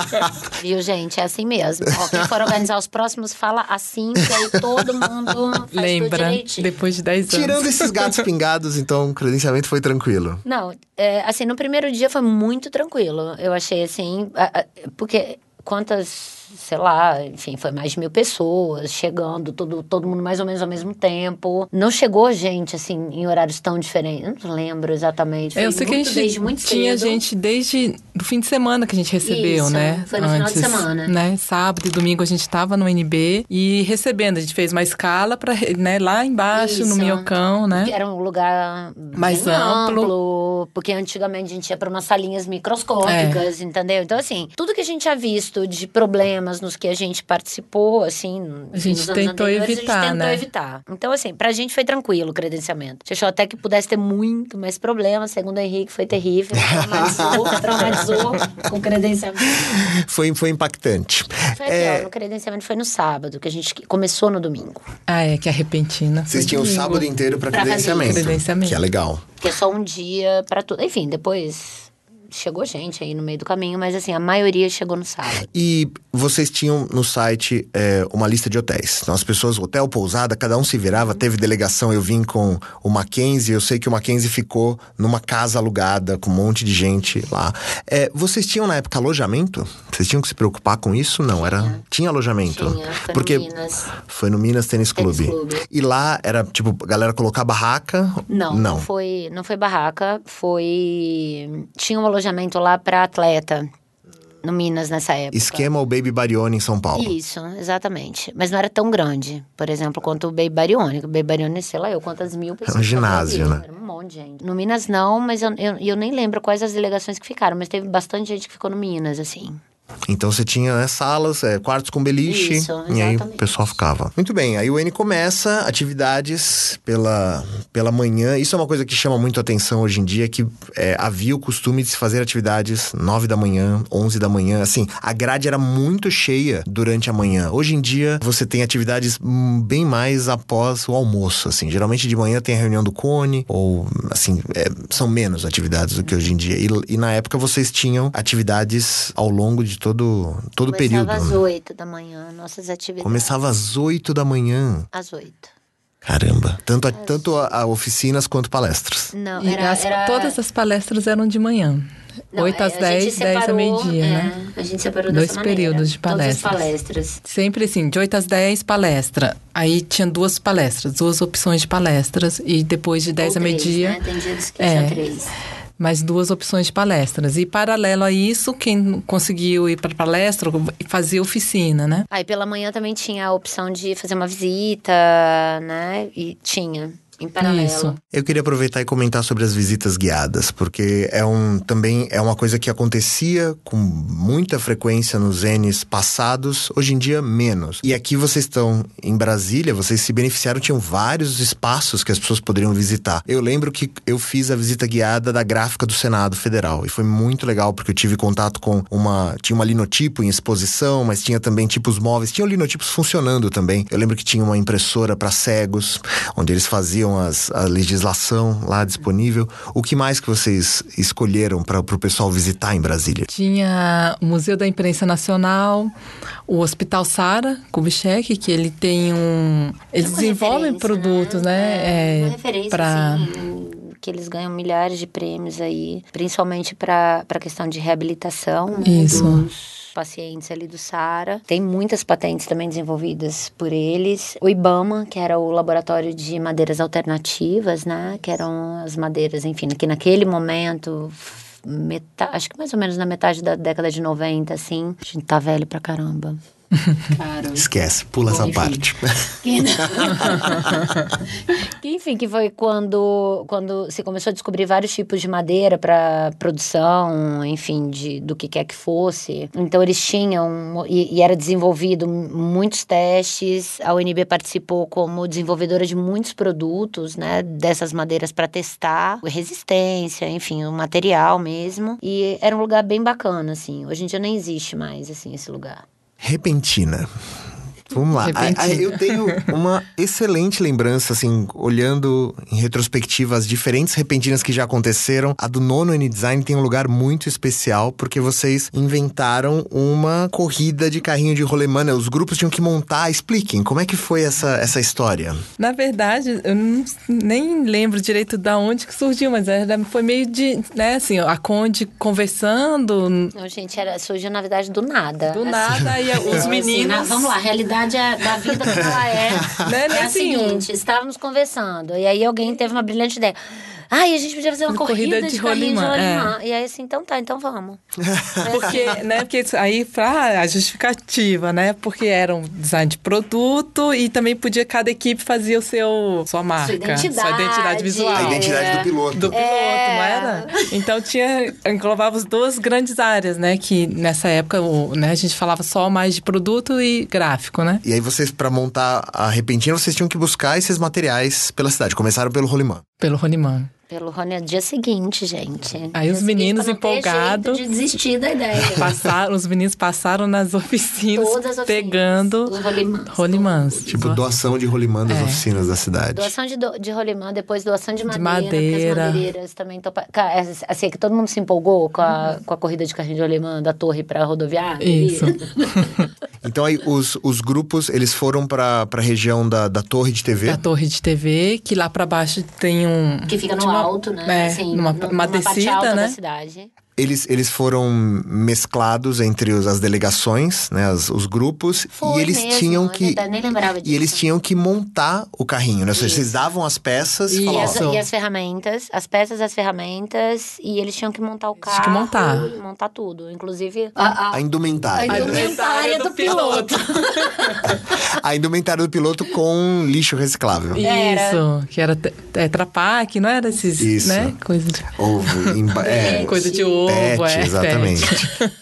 Viu, gente? É assim mesmo. Ó, quem for organizar os próximos, fala assim, que aí todo mundo faz Lembra, tudo direitinho. depois de dez anos. Tirando esses gatos pingados, então, o credenciamento foi tranquilo. Não, é, assim, no primeiro dia foi muito tranquilo. Eu achei, assim, a- a- porque quantas... sei lá, enfim, foi mais de mil pessoas chegando, todo, todo mundo mais ou menos ao mesmo tempo. Não chegou gente, assim, em horários tão diferentes. Eu não lembro exatamente. Foi Eu sei que a muito, gente desde muito tinha cedo. gente desde o fim de semana que a gente recebeu, Isso, né? foi no final de semana. Né? Sábado e domingo a gente tava no N B e recebendo. A gente fez uma escala para, né, lá embaixo, Isso. no Minhocão, né? Que era um lugar Mais bem amplo. amplo, porque antigamente a gente ia para umas salinhas microscópicas, É. entendeu? Então, assim, tudo que a gente tinha visto de problemas nos que a gente participou, assim, A gente nos anos tentou anteriores, evitar, a gente tentou né? evitar. Então, assim, pra gente foi tranquilo o credenciamento. A gente achou até que pudesse ter muito mais problemas, segundo o Henrique, foi terrível, traumatizou, traumatizou com o credenciamento. Foi, foi impactante. Foi aqui, É, ó, no credenciamento foi no sábado, que a gente começou no domingo. Ah, é, que a repentina. vocês foi tinham o domingo. sábado inteiro pra Pra fazer credenciamento. credenciamento. Que é legal. Que é só um dia pra tudo. Enfim, depois chegou gente aí no meio do caminho, mas assim, a maioria chegou no sábado. E vocês tinham no site é, uma lista de hotéis. Então as pessoas, hotel, pousada, cada um se virava, teve delegação. Eu vim com o Mackenzie, eu sei que o Mackenzie ficou numa casa alugada com um monte de gente lá. É, vocês tinham na época alojamento? Vocês tinham que se preocupar com isso? Não, era... Tinha alojamento? Tinha, foi Porque no Minas. Foi no Minas Tênis Tênis Clube. Clube. E lá era, tipo, a galera colocar barraca? Não, não, foi, não foi barraca, foi... Tinha um alojamento lá pra atleta, no Minas, nessa época. Esquema o Baby Barione em São Paulo. Isso, exatamente. Mas não era tão grande, por exemplo, quanto o Baby Barione. O Baby Barione, sei lá eu, quantas mil pessoas. É um ginásio, cabia. né? Era um monte de gente. No Minas não, mas eu, eu, eu nem lembro quais as delegações que ficaram, mas teve bastante gente que ficou no Minas, assim. Então você tinha, né, salas, é, quartos com beliche. Isso, e aí o exatamente. pessoal ficava. Muito bem, aí o N começa atividades pela, pela manhã. Isso é uma coisa que chama muito atenção hoje em dia, que é, havia o costume de se fazer atividades nove da manhã, onze da manhã. Assim, a grade era muito cheia durante a manhã. Hoje em dia, você tem atividades hum, bem mais após o almoço, assim. Geralmente de manhã tem a reunião do Cone, ou, assim, é, são menos atividades do que hoje em dia. E, e na época vocês tinham atividades ao longo de todo, todo o período. Começava às né? oito da manhã, nossas atividades. Começava às oito da manhã. Às oito. Caramba. Tanto, a, tanto a, a oficinas quanto palestras. Não, E era, as- era... Todas as palestras eram de manhã. Não, oito é, às a dez, gente dez a separou, meio-dia, é, né? A gente separou Dois dessa maneira. períodos de Todas as palestras. palestras. Sempre assim, de oito às dez, palestra. Aí tinha duas palestras, duas opções de palestras. E depois de dez Ou a três, meio-dia, né? Tem dias que É. tinha três. mais duas opções de palestras. E paralelo a isso, quem conseguiu ir para palestra, fazia oficina, né? Aí pela manhã também tinha a opção de fazer uma visita, né? E tinha, em paralelo. Isso. Eu queria aproveitar e comentar sobre as visitas guiadas, porque é um, também é uma coisa que acontecia com muita frequência nos N's passados, hoje em dia menos. E aqui vocês estão em Brasília, vocês se beneficiaram, tinham vários espaços que as pessoas poderiam visitar. Eu lembro que eu fiz a visita guiada da gráfica do Senado Federal, e foi muito legal, porque eu tive contato com uma... Tinha uma linotipo em exposição, mas tinha também tipos móveis, tinham linotipos funcionando também. Eu lembro que tinha uma impressora para cegos, onde eles faziam as, a legislação lá disponível. O que mais que vocês escolheram para o pessoal visitar em Brasília? Tinha o Museu da Imprensa Nacional, o Hospital Sara Kubitschek, que ele tem um... Eles Uma desenvolvem referência, produtos, né? É, uma É, referência, pra... assim, que eles ganham milhares de prêmios aí, principalmente para a questão de reabilitação, né, Isso. dos pacientes ali do Sara. Tem muitas patentes também desenvolvidas por eles. O IBAMA, que era o laboratório de madeiras alternativas, né? Que eram as madeiras, enfim, que naquele momento... Metade, acho que mais ou menos na metade da década de noventa, assim. A gente tá velho pra caramba. Claro. Esquece, pula Bom, essa enfim. parte. Enfim, que foi quando, quando se começou a descobrir vários tipos de madeira para produção, enfim, de, do que quer que fosse. Então eles tinham, e, e era desenvolvido muitos testes, a U N B participou como desenvolvedora de muitos produtos, né, dessas madeiras para testar resistência, enfim, o material mesmo. E era um lugar bem bacana, assim. Hoje em dia nem existe mais, assim, esse lugar. Repentina. Vamos lá. Repentina. A- a- eu tenho uma excelente lembrança, assim, olhando em retrospectiva as diferentes repentinas que já aconteceram. A do nono N-Design tem um lugar muito especial, porque vocês inventaram uma corrida de carrinho de rolemã, né? Os grupos tinham que montar. Expliquem, como é que foi essa, essa história? Na verdade, eu não, nem lembro direito da onde que surgiu, mas era, foi meio de, né, assim, a Conde conversando, Não, gente, era, surgiu na verdade do nada. do Assim, nada, e os assim, meninos... na- vamos lá, a realidade é- da vida como ela é. Né, É a assim, um- seguinte, estávamos conversando, e aí alguém teve uma brilhante ideia. Ai, a gente podia fazer uma corrida, Corrida de, de carrinho de rolimã, rolimã. E aí assim, então tá, então vamos. Porque, né, porque isso aí, ah, a justificativa, né, porque era um design de produto e também podia, cada equipe fazia o seu, sua marca, identidade. sua identidade visual. A identidade É. do piloto. Do piloto, É. não era? Então tinha, englobava as duas grandes áreas, né, que nessa época, o, né, a gente falava só mais de produto e gráfico, né? E aí vocês, pra montar a repentina, vocês tinham que buscar esses materiais pela cidade. Começaram pelo rolimã. Pelo Rolimã. Pelo Rony, no dia seguinte, gente. Aí Dia os meninos seguinte, pra não ter empolgados. jeito de desistir da ideia. Passaram, os meninos passaram nas oficinas, Todas as oficinas, pegando os rolimãs. rolimãs. Tipo, doação de rolimã das É. oficinas da cidade. Doação de, do, de rolimã, depois doação de madeira. madeira. Porque as madeireiras também... Topa... Cara, é- assim, é que todo mundo se empolgou com a, com a corrida de carrinho de rolimã da torre pra rodoviária. Isso. Então aí os, os grupos, eles foram pra, pra região da, da torre de T V. Da torre de T V, que lá pra baixo tem um... Que fica no tinha uma- alto, né? É, assim, numa, numa uma parte descida, alta né? da cidade. Eles, eles foram mesclados entre os- as delegações, né, as- os grupos, Foi e eles mesmo, tinham é que verdade, nem lembrava disso. e eles tinham que montar o carrinho, né? Ou seja, vocês davam as peças e Isso. E falavam, as, ó, e as ferramentas, as peças, as ferramentas, e eles tinham que montar o carro. que montar. e montar tudo. Inclusive, a, a, a indumentária. a indumentária do piloto. A indumentária do piloto com lixo reciclável. Isso, que era te- tetrapack, não era esses, Isso. né? Coisa de, Ovo, emba- é, coisa de ovo, pet, é, exatamente. pet.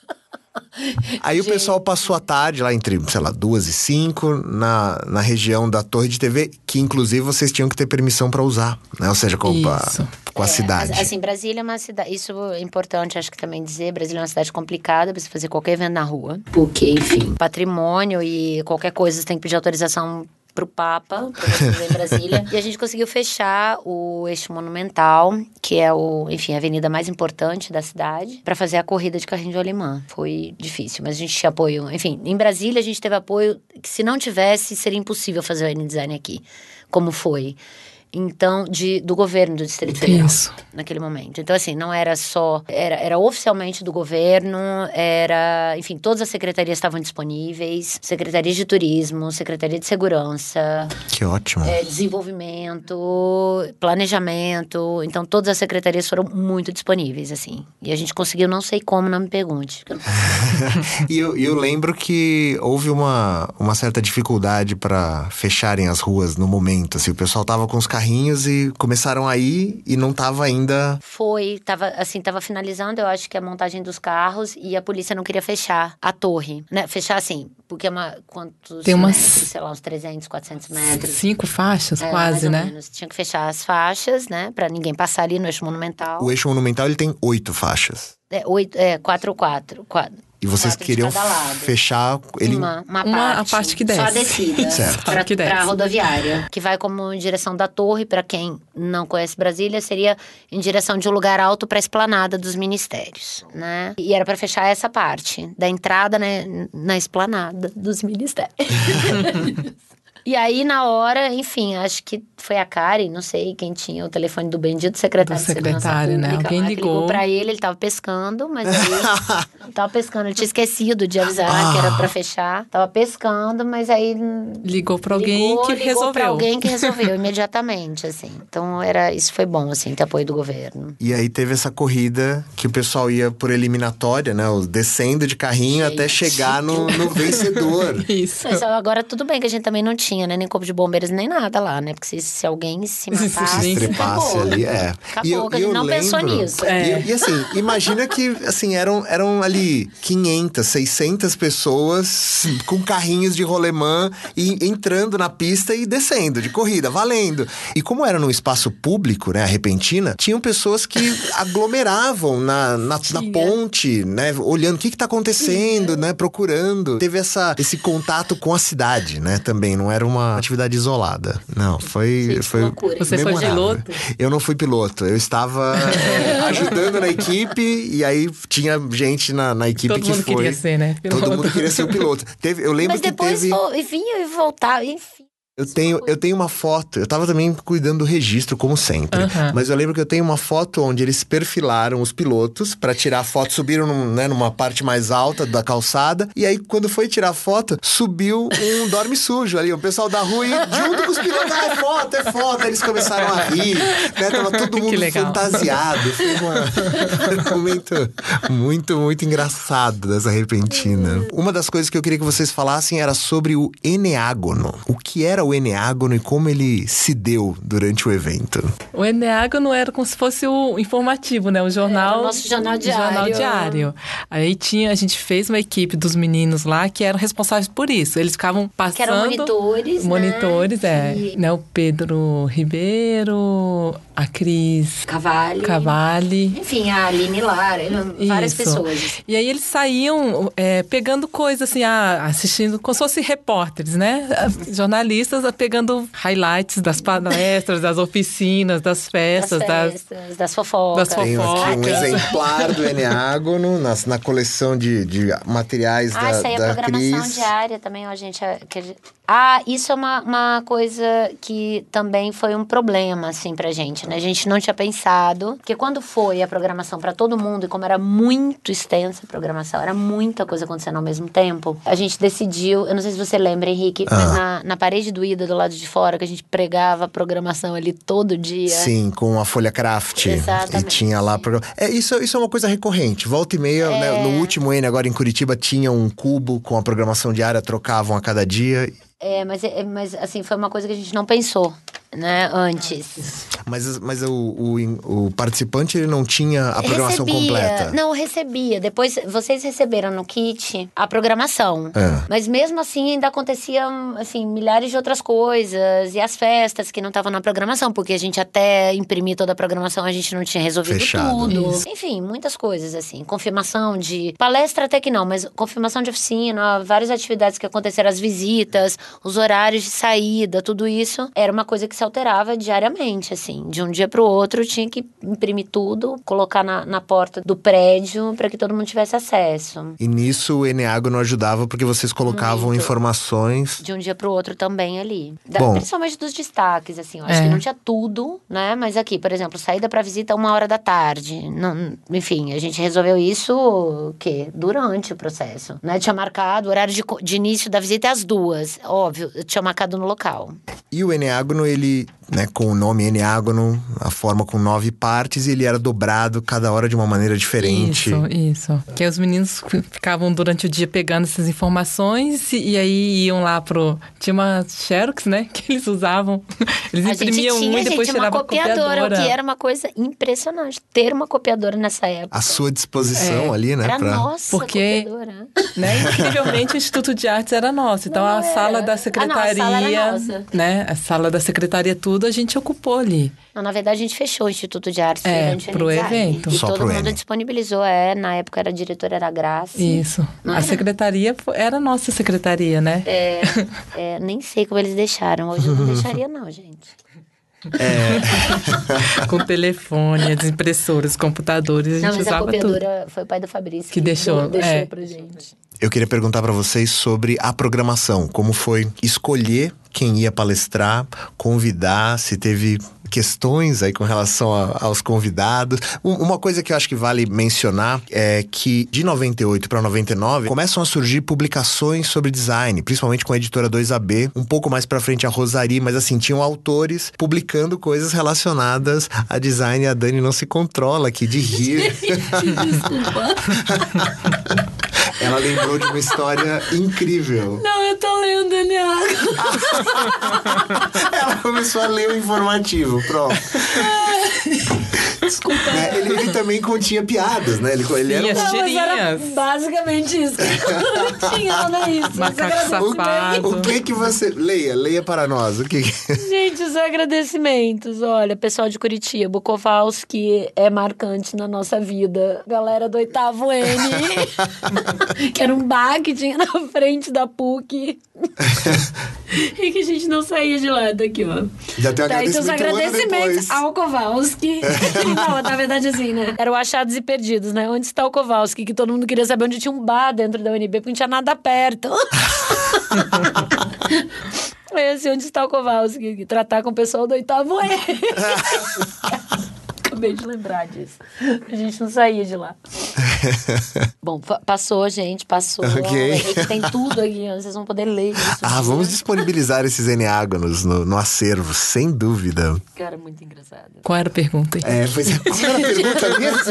Aí o pessoal passou a tarde lá entre, sei lá, duas e cinco na, na região da torre de T V, que inclusive vocês tinham que ter permissão pra usar, né? Ou seja, com a, Isso. com a É, cidade. Assim, Brasília é uma cidade. Isso é importante, acho que também dizer. Brasília é uma cidade complicada pra você fazer qualquer evento na rua. Porque, enfim, patrimônio e qualquer coisa você tem que pedir autorização pro Papa, pra você fazer em Brasília. E a gente conseguiu fechar o eixo monumental, que é o, enfim, a avenida mais importante da cidade, pra fazer a corrida de carrinho de rolimã. Foi difícil, mas a gente tinha apoio. Enfim, em Brasília a gente teve apoio que, se não tivesse, seria impossível fazer o N-Design aqui, como foi. Então, de, do governo do Distrito Federal, Isso. naquele momento. Então, assim, não era só... Era, era oficialmente do governo, era... Enfim, todas as secretarias estavam disponíveis. Secretaria de Turismo, Secretaria de Segurança, Que ótimo. é, Desenvolvimento, Planejamento. Então, todas as secretarias foram muito disponíveis, assim. E a gente conseguiu, não sei como, não me pergunte. que eu não- E eu, e eu lembro que houve uma, uma certa dificuldade pra fecharem as ruas no momento, assim. O pessoal tava com os carrinhos e começaram a ir e não tava ainda... Foi, tava, assim, tava finalizando, eu acho que a montagem dos carros e a polícia não queria fechar a torre, né? Fechar assim, porque é uma... Quantos Tem umas- metros? Sei lá, uns trezentos, quatrocentos metros. Cinco faixas, É, mais quase, ou né? menos. Tinha que fechar as faixas, né? Pra ninguém passar ali no eixo monumental. O eixo monumental, ele tem oito faixas. É, oito, é, quatro, quatro, quatro. E vocês Quatro de queriam cada lado. fechar ele... Uma, uma, Uma- parte, a parte que Só a desce. descida. Certo. Pra, Que desce. pra rodoviária. Que vai como em direção da torre, pra quem não conhece Brasília, seria em direção de um lugar alto pra esplanada dos ministérios, né? E era pra fechar essa parte, da entrada, né, na esplanada dos ministérios. E aí, na hora, enfim, acho que foi a Karen, não sei quem tinha o telefone do bendito secretário Do de Segurança secretário, né? Pública. Alguém lá, que ligou. ligou pra ele, ele tava pescando, mas aí... tava pescando, ele tinha esquecido de avisar que era pra fechar. Tava pescando, mas aí... Ligou pra alguém ligou, que ligou resolveu. pra alguém que resolveu imediatamente, assim. Então, era, isso foi bom, assim, ter apoio do governo. E aí teve essa corrida que o pessoal ia por eliminatória, né? Descendo de carrinho Gente. até chegar no, no vencedor. Isso. Mas agora, tudo bem que a gente também não tinha, né? Nem corpo de bombeiros, nem nada lá, né? Porque se, se alguém se matasse, Se trepasse acabou. ali, é. Acabou, E eu- que a e gente eu não pensou lembro- nisso. É. E, e assim, imagina que assim, eram, eram ali quinhentas, seiscentas pessoas com carrinhos de rolemã e entrando na pista e descendo de corrida, valendo. E como era num espaço público, né, a Repentina, tinham pessoas que aglomeravam na, na, na ponte, né, olhando o que que tá acontecendo, né, procurando. Teve essa, esse contato com a cidade, né, também, não era uma atividade isolada. Não, foi... Gente, foi loucura. Você foi memorável. piloto? Eu não fui piloto, eu estava é, ajudando na equipe e aí tinha gente na, na equipe Todo que mundo foi. queria ser, né? Todo Piloto. mundo queria ser o piloto. Teve, eu lembro Mas que depois teve. vo- vinha e voltava, enfim. Eu tenho, eu tenho uma foto, eu tava também cuidando do registro, como sempre. Aham. Mas eu lembro que eu tenho uma foto onde eles perfilaram os pilotos pra tirar a foto, subiram num, né, numa parte mais alta da calçada. E aí, quando foi tirar a foto, subiu um dorme sujo ali. O pessoal da rua, e junto com os pilotos, ah, é foto, é foto. Aí eles começaram a rir, né? Tava todo Que mundo legal. fantasiado. Foi uma- um momento muito, muito engraçado dessa repentina. Uma das coisas que eu queria que vocês falassem era sobre o eneágono. O que era o eneágono e como ele se deu durante o evento? O Eneágono era como se fosse o informativo, né? O jornal... Era o nosso jornal diário. Jornal diário. Aí tinha, a gente fez uma equipe dos meninos lá que eram responsáveis por isso. Eles ficavam passando... Que eram monitores, né? Monitores, é. Que- Né? O Pedro Ribeiro, a Cris Cavalli. Cavalli. Enfim, a Aline Lara, várias Isso. pessoas. E aí eles saíam é, pegando coisas assim, ah, assistindo, como se fossem repórteres, né? Jornalistas ah, pegando highlights das palestras, das oficinas, das festas, Das das... festas, das fofocas. das Tenho aqui um Fofocas. exemplar do eneágono na, na coleção de, de materiais Ah, da, isso aí é da programação Cris. diária também, ó, gente. é, que a gente- Ah, isso é uma, uma coisa que também foi um problema, assim, pra gente, né? A gente não tinha pensado, porque quando foi a programação pra todo mundo, e como era muito extensa a programação, era muita coisa acontecendo ao mesmo tempo, a gente decidiu, eu não sei se você lembra, Henrique, Ah. mas na, na parede do Ida, do lado de fora, que a gente pregava a programação ali todo dia. Sim, com a folha craft. Exatamente. E tinha lá... Programa... É, isso, isso é uma coisa recorrente. Volta e meia, É. né, no último N agora em Curitiba, tinha um cubo com a programação diária, trocavam a cada dia. É, mas, é, mas assim, foi uma coisa que a gente não pensou, né, antes. Mas, mas o, o, o participante, ele não tinha a programação recebia, completa. Não, recebia. Depois, vocês receberam no kit a programação. É. Mas mesmo assim, ainda aconteciam, assim, milhares de outras coisas. E as festas que não estavam na programação. Porque a gente até imprimir toda a programação, a gente não tinha resolvido Fechado. tudo. Isso. Enfim, muitas coisas, assim. Confirmação de... Palestra até que não, mas confirmação de oficina, várias atividades que aconteceram, as visitas, os horários de saída, tudo isso. Era uma coisa que se alterava diariamente, assim. De um dia pro outro, tinha que imprimir tudo, colocar na, na porta do prédio para que todo mundo tivesse acesso. E nisso o eneágono ajudava porque vocês colocavam Muito. informações. De um dia pro outro também ali. Da- Bom. Principalmente dos destaques, assim. Eu acho É. que não tinha tudo, né? Mas aqui, por exemplo, saída pra visita uma hora da tarde. Não, enfim, a gente resolveu isso, o quê? Durante o processo, né? Tinha marcado o horário de, co- de início da visita é às duas. Óbvio, eu tinha marcado no local. E o eneágono, ele, né, com o nome eneágono, a forma com nove partes, ele era dobrado cada hora de uma maneira diferente. Isso, isso. Que aí os meninos f- ficavam durante o dia pegando essas informações e, e aí iam lá pro... Tinha uma Xerox, né? Que eles usavam. Eles A gente imprimiam tinha, um e depois gente, uma tiravam a copiadora, copiadora. o que era uma coisa impressionante. Ter uma copiadora nessa época. À sua disposição É. ali, né? Era pra- nossa Porque- copiadora. Né? Incrivelmente, o Instituto de Artes era nosso. Então, Não a era. sala da Ah, secretaria, não, a sala era nossa. né? A sala da secretaria, tudo, a gente ocupou ali. Não, na verdade, a gente fechou o Instituto de Artes É, durante o pro N Design. evento. E Só todo pro mundo N. disponibilizou. É, na época era a diretora, era a Graça. Isso. Não a era? secretaria fo- era a nossa secretaria, né? É, é, nem sei como eles deixaram. Hoje eu não deixaria, não, gente. Com telefone, as impressoras, os computadores, a Não, gente mas a usava tudo. copiadora foi o pai do Fabrício. Que deixou, do- deixou é. pra gente. Eu queria perguntar pra vocês sobre a programação. Como foi escolher quem ia palestrar, convidar, se teve questões aí com relação a, aos convidados. Um, uma coisa que eu acho que vale mencionar é que de noventa e oito para noventa e nove começam a surgir publicações sobre design, principalmente com a editora dois A B, um pouco mais pra frente a Rosari, mas assim, tinham autores publicando coisas relacionadas a design. A Dani não se controla aqui de rir. Desculpa. Ela lembrou de uma história incrível. Não, eu tô lendo, Daniel. Ela começou a ler o informativo, pronto. Desculpa. Né? Ele, ele também continha piadas, né? Ele, ele era um... Sim, as Não, mas era tirinhas. basicamente isso. Não tinha nada isso. Macaco Os agradecimentos. safado. O que que você... Leia, leia para nós. O que que... Gente, os agradecimentos. Olha, pessoal de Curitiba, o Kowalski é marcante na nossa vida. Galera do oitavo N, que era um bar que tinha na frente da P U C. E que a gente não saía de lá daqui, ó. Já tem um Daí tem os agradecimento um ano agradecimentos depois. ao Kowalski. Não, na verdade assim, né? Era o achados e perdidos, né? Onde está o Kowalski? Que todo mundo queria saber onde tinha um bar dentro da U N B, porque não tinha nada perto. Esse, onde está o Kowalski? Tratar com o pessoal do oitavo E. Acabei de lembrar disso. A gente não saía de lá. Bom, passou, gente, passou. Ok. É que tem tudo aqui, ó, vocês vão poder ler isso. Ah, vamos disponibilizar esses eneágonos no, no acervo, sem dúvida. Cara, muito engraçado. Qual era a pergunta? É, pois é. Qual era a pergunta mesmo?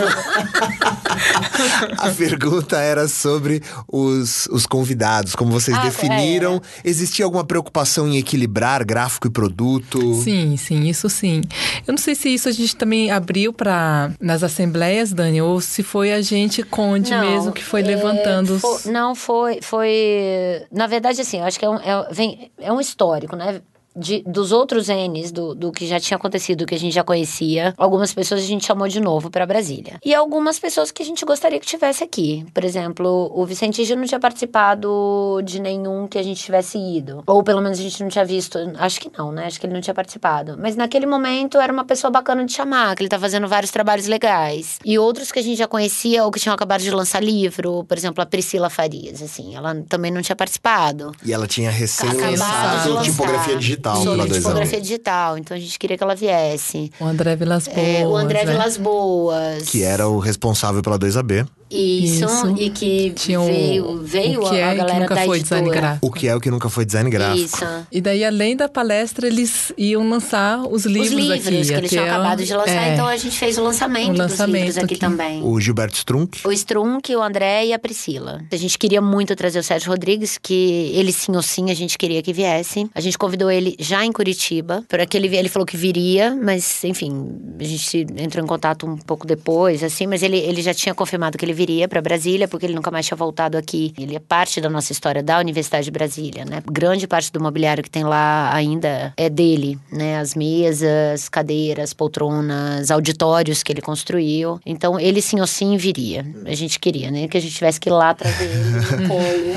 A pergunta era sobre os, os convidados, como vocês Ah, definiram. é. Existia alguma preocupação em equilibrar gráfico e produto? Sim, sim, isso sim. Eu não sei se isso a gente também abriu para nas assembleias, Dani, ou se foi a gente Conde Não, mesmo que foi é, levantando os... fo- Não, foi, foi... Na verdade, assim, eu acho que é um, é, vem, é um histórico, né? De, dos outros N's, do, do que já tinha acontecido, que a gente já conhecia. Algumas pessoas a gente chamou de novo para Brasília. E algumas pessoas que a gente gostaria que tivesse aqui. Por exemplo, o Vicente Gil não tinha participado de nenhum que a gente tivesse ido. Ou pelo menos a gente não tinha visto. Acho que não, né? Acho que ele não tinha participado. Mas naquele momento era uma pessoa bacana de chamar, que ele tá fazendo vários trabalhos legais. E outros que a gente já conhecia ou que tinham acabado de lançar livro. Por exemplo, a Priscila Farias, assim. Ela também não tinha participado. E ela tinha recém Acabado de lançado lançar. tipografia digital pela Sobre dois A B. tipografia digital, então a gente queria que ela viesse. O André Vilas Boas. É, o André né? Vilas Boas. Que era o responsável pela dois A B. Isso, Isso. e que Tinha o- veio, veio o que a, a é, que galera nunca da foi editora. design gráfico. O que é o que nunca foi design gráfico. Isso. E daí, além da palestra, eles iam lançar os livros, Os livros aqui. que eles tinham até acabado de lançar, é, então a gente fez o lançamento, O lançamento dos livros aqui, aqui. também. O Gilberto Strunk. O Strunk, o André e a Priscila. A gente queria muito trazer o Sérgio Rodrigues, que ele sim ou sim a gente queria que viesse. A gente convidou ele já em Curitiba, para que ele, ele falou que viria, mas enfim, a gente entrou em contato um pouco depois, assim, mas ele, ele já tinha confirmado que ele viria para Brasília, porque ele nunca mais tinha voltado aqui. Ele é parte da nossa história da Universidade de Brasília, né? Grande parte do mobiliário que tem lá ainda é dele, né? As mesas, cadeiras, poltronas, auditórios que ele construiu. Então, ele sim ou sim viria. A gente queria, né? Que a gente tivesse que ir lá trazer ele no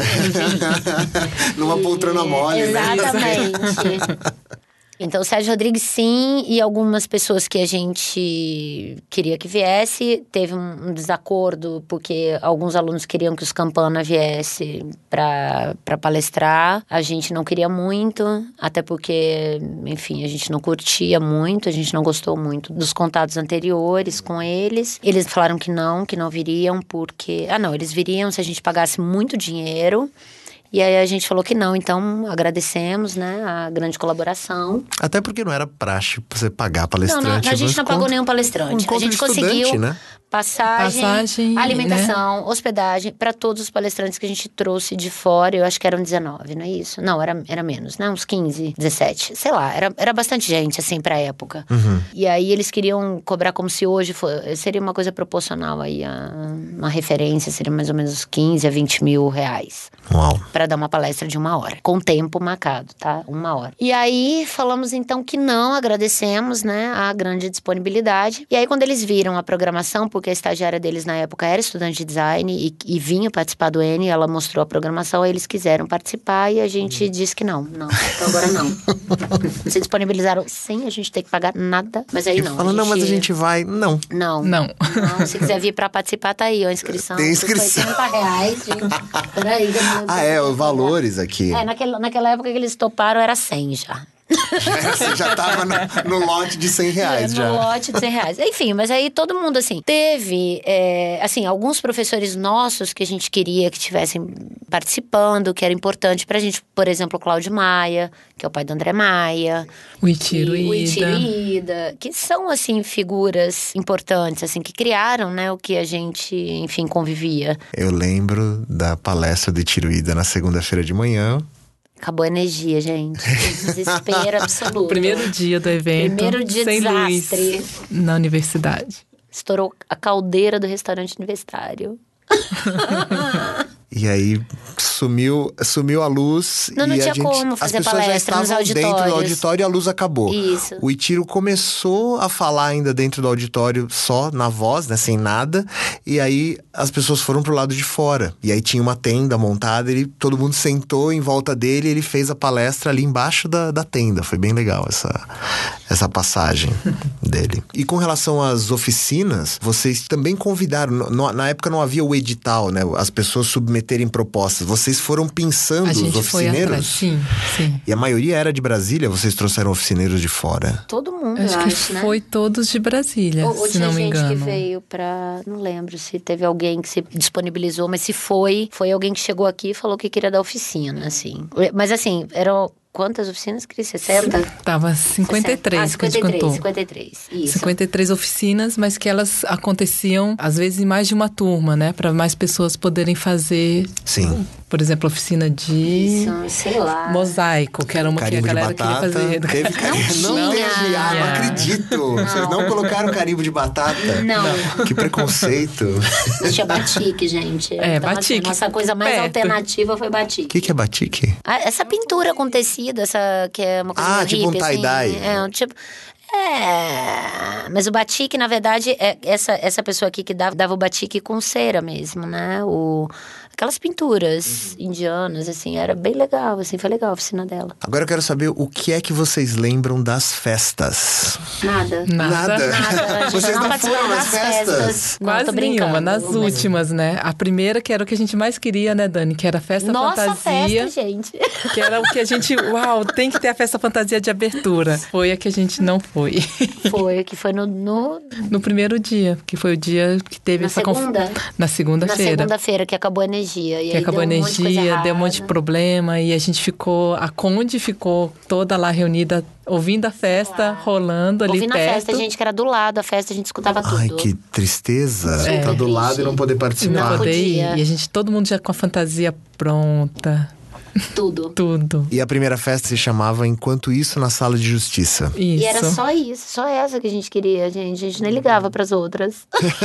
colo. Numa poltrona mole, né? Exatamente. Então, o Sérgio Rodrigues, sim, e algumas pessoas que a gente queria que viesse. Teve um, um desacordo, porque alguns alunos queriam que os Campana viesse para palestrar. A gente não queria muito, até porque, enfim, a gente não curtia muito, a gente não gostou muito dos contatos anteriores com eles. Eles falaram que não, que não viriam, porque... Ah, não, eles viriam se a gente pagasse muito dinheiro. E aí a gente falou que não, então agradecemos, né, a grande colaboração. Até porque não era praxe você pagar palestrante. Não, não, a gente não pagou nenhum palestrante. A gente conseguiu né? passagem, Passagem, alimentação, hospedagem para todos os palestrantes que a gente trouxe de fora. Eu acho que eram dezenove, não é isso? Não, era, era menos, né? Uns quinze, dezessete. Sei lá, era, era bastante gente, assim, pra época. Uhum. E aí eles queriam cobrar como se hoje fosse, seria uma coisa proporcional aí, a uma referência, seria mais ou menos quinze a vinte mil reais. Uau. Para dar uma palestra de uma hora, com tempo marcado, tá? Uma hora. E aí, falamos então que não, agradecemos, né, a grande disponibilidade. E aí, quando eles viram a programação, porque a estagiária deles na época era estudante de design e, e vinha participar do N, ela mostrou a programação, aí eles quiseram participar e a gente hum. disse que não, não, então agora não. Se disponibilizaram sem a gente ter que pagar nada, mas aí não. Falou, gente... não, mas a gente vai, não. Não. Não. Não, se quiser vir pra participar, tá aí, ó, a inscrição. Tem inscrição. oitenta reais, gente. Peraí. Ah, é, valores aqui. É, naquela, naquela época que eles toparam era cem já. Já, você já tava no, no lote de cem reais, é, já. No lote de cem reais. Enfim, mas aí todo mundo, assim, teve, é, assim, alguns professores nossos que a gente queria que estivessem participando, que era importante pra gente. Por exemplo, o Cláudio Maia, que é o pai do André Maia. O Itiro e, o Ida. Itiro Ida. Que são, assim, figuras importantes, assim, que criaram, né, o que a gente, enfim, convivia. Eu lembro da palestra de Itiro Ida na segunda-feira de manhã. Acabou a energia, gente. Desespero absoluto. Primeiro dia do evento. Primeiro dia sem desastre. luz na universidade. Estourou a caldeira do restaurante universitário. E aí sumiu, sumiu a luz. Não, não e tinha a gente, como fazer as pessoas palestra já nos estavam dentro do auditórios. auditório e a luz acabou. Isso. O Itiro começou a falar ainda dentro do auditório só na voz, né, sem nada. E aí as pessoas foram pro lado de fora. E aí tinha uma tenda montada, ele, todo mundo sentou em volta dele e ele fez a palestra ali embaixo da, da tenda. Foi bem legal essa, essa passagem dele. E com relação às oficinas, vocês também convidaram. No, na época não havia o edital, né? As pessoas submeterem propostas. Vocês foram pensando A os gente foi atrás. oficineiros? Sim, sim. E a maioria era de Brasília? Vocês trouxeram oficineiros de fora? Todo mundo, Acho eu que acho, né? foi todos de Brasília, Ou, ou se tinha não me gente engano. que veio pra... Não lembro se teve alguém que se disponibilizou, mas se foi, foi alguém que chegou aqui e falou que queria dar oficina, assim. Mas assim, eram... Quantas oficinas, Cris? sessenta? Tava cinquenta e três ah, que a gente contou. cinquenta e três, isso. cinquenta e três oficinas, mas que elas aconteciam, às vezes, em mais de uma turma, né? Para mais pessoas poderem fazer, Sim. por exemplo, oficina de Isso, sei lá. mosaico, que era uma Carimbo que a de galera batata. queria fazer. Teve carimbo. Não, Não teve. Ah, não tinha. acredito. Vocês não colocaram carimbo de batata? Não. Que preconceito. Não tinha batique, gente. É, então, batique. Assim, nossa coisa mais Perto. alternativa foi batique. O que, que é batique? Ah, essa pintura com tecido, essa que é uma coisa Ah, meio tipo um hippie, assim. tie-dye. É, um tipo... É... Mas o batique, na verdade, é essa, essa pessoa aqui que dava, dava o batique com cera mesmo, né? O... Aquelas pinturas Uhum. indianas, assim, era bem legal, assim, foi legal a oficina dela. Agora eu quero saber o que é que vocês lembram das festas. Nada. Nada. Nada, a gente Vocês não não participou foram nas das festas? Não, Quase tô brincando, nenhuma, nas mas- últimas, né? A primeira, que era o que a gente mais queria, né, Dani? Que era a festa Nossa, fantasia. festa, gente. Que era o que a gente... Uau, tem que ter a festa fantasia de abertura. Foi a que a gente não foi. Foi, que foi no... no No primeiro dia, que foi o dia que teve Na essa conf- segunda? Na na segunda-feira. segunda-feira, que acabou a energia. E Que aí acabou a deu um monte de coisa energia, deu um monte de errada. problema e a gente ficou, a Conde ficou toda lá reunida, ouvindo a festa, rolando ali Ouvindo a perto. festa, a gente que era do lado, a festa a gente escutava tudo. Ai, que tristeza. É. Tá do Triste. lado e não poder Não participar. Não poder ir. podia. E a gente, todo mundo já com a fantasia pronta, Tudo. tudo. E a primeira festa se chamava Enquanto Isso na Sala de Justiça. Isso. E era só isso, só essa que a gente queria, gente. A gente nem ligava pras outras.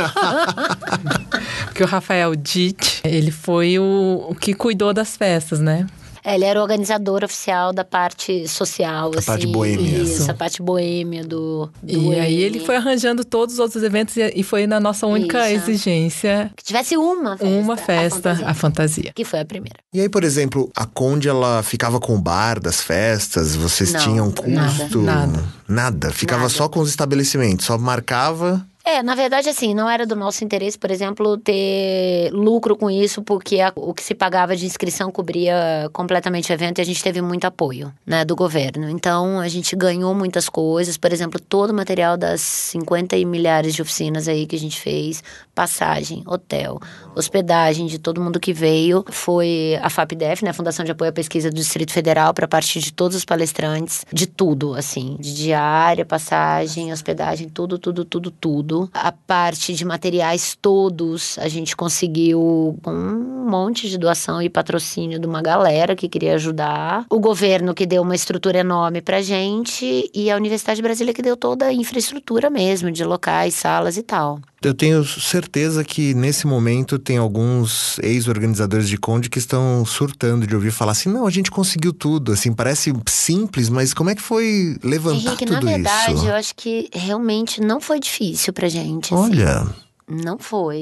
Porque o Rafael Ditt, ele foi o, o que cuidou das festas, né? É, ele era o organizador oficial da parte social, A assim. parte boêmia. Isso, Isso. a parte boêmia do, do E aí N. ele foi arranjando todos os outros eventos e, e foi na nossa única Isso. exigência, Que tivesse uma festa. uma a festa, fantasia, a fantasia. que foi a primeira. E aí, por exemplo, a Conde, ela ficava com o bar das festas? Vocês Não, tinham nada. custo? Nada. Nada. Ficava Nada. só com os estabelecimentos. Só marcava... É, na verdade, assim, não era do nosso interesse, por exemplo, ter lucro com isso, porque a- o que se pagava de inscrição cobria completamente o evento e a gente teve muito apoio, né, do governo. Então, a gente ganhou muitas coisas, por exemplo, todo o material das cinquenta e milhares de oficinas aí que a gente fez, passagem, hotel, hospedagem de todo mundo que veio, foi a FAPDEF, né, a Fundação de Apoio à Pesquisa do Distrito Federal, para partir de todos os palestrantes, de tudo, assim, de diária, passagem, hospedagem, tudo, tudo, tudo, tudo. A parte de materiais todos, a gente conseguiu um monte de doação e patrocínio de uma galera que queria ajudar. O governo que deu uma estrutura enorme pra gente e a Universidade de Brasília que deu toda a infraestrutura mesmo, de locais, salas e tal. Eu tenho certeza que nesse momento tem alguns ex-organizadores de Conde que estão surtando de ouvir falar assim, não, a gente conseguiu tudo, assim, parece simples, mas como é que foi levantar Henrique, tudo na verdade, isso? eu acho que realmente não foi difícil pra gente. assim. Olha, Não foi.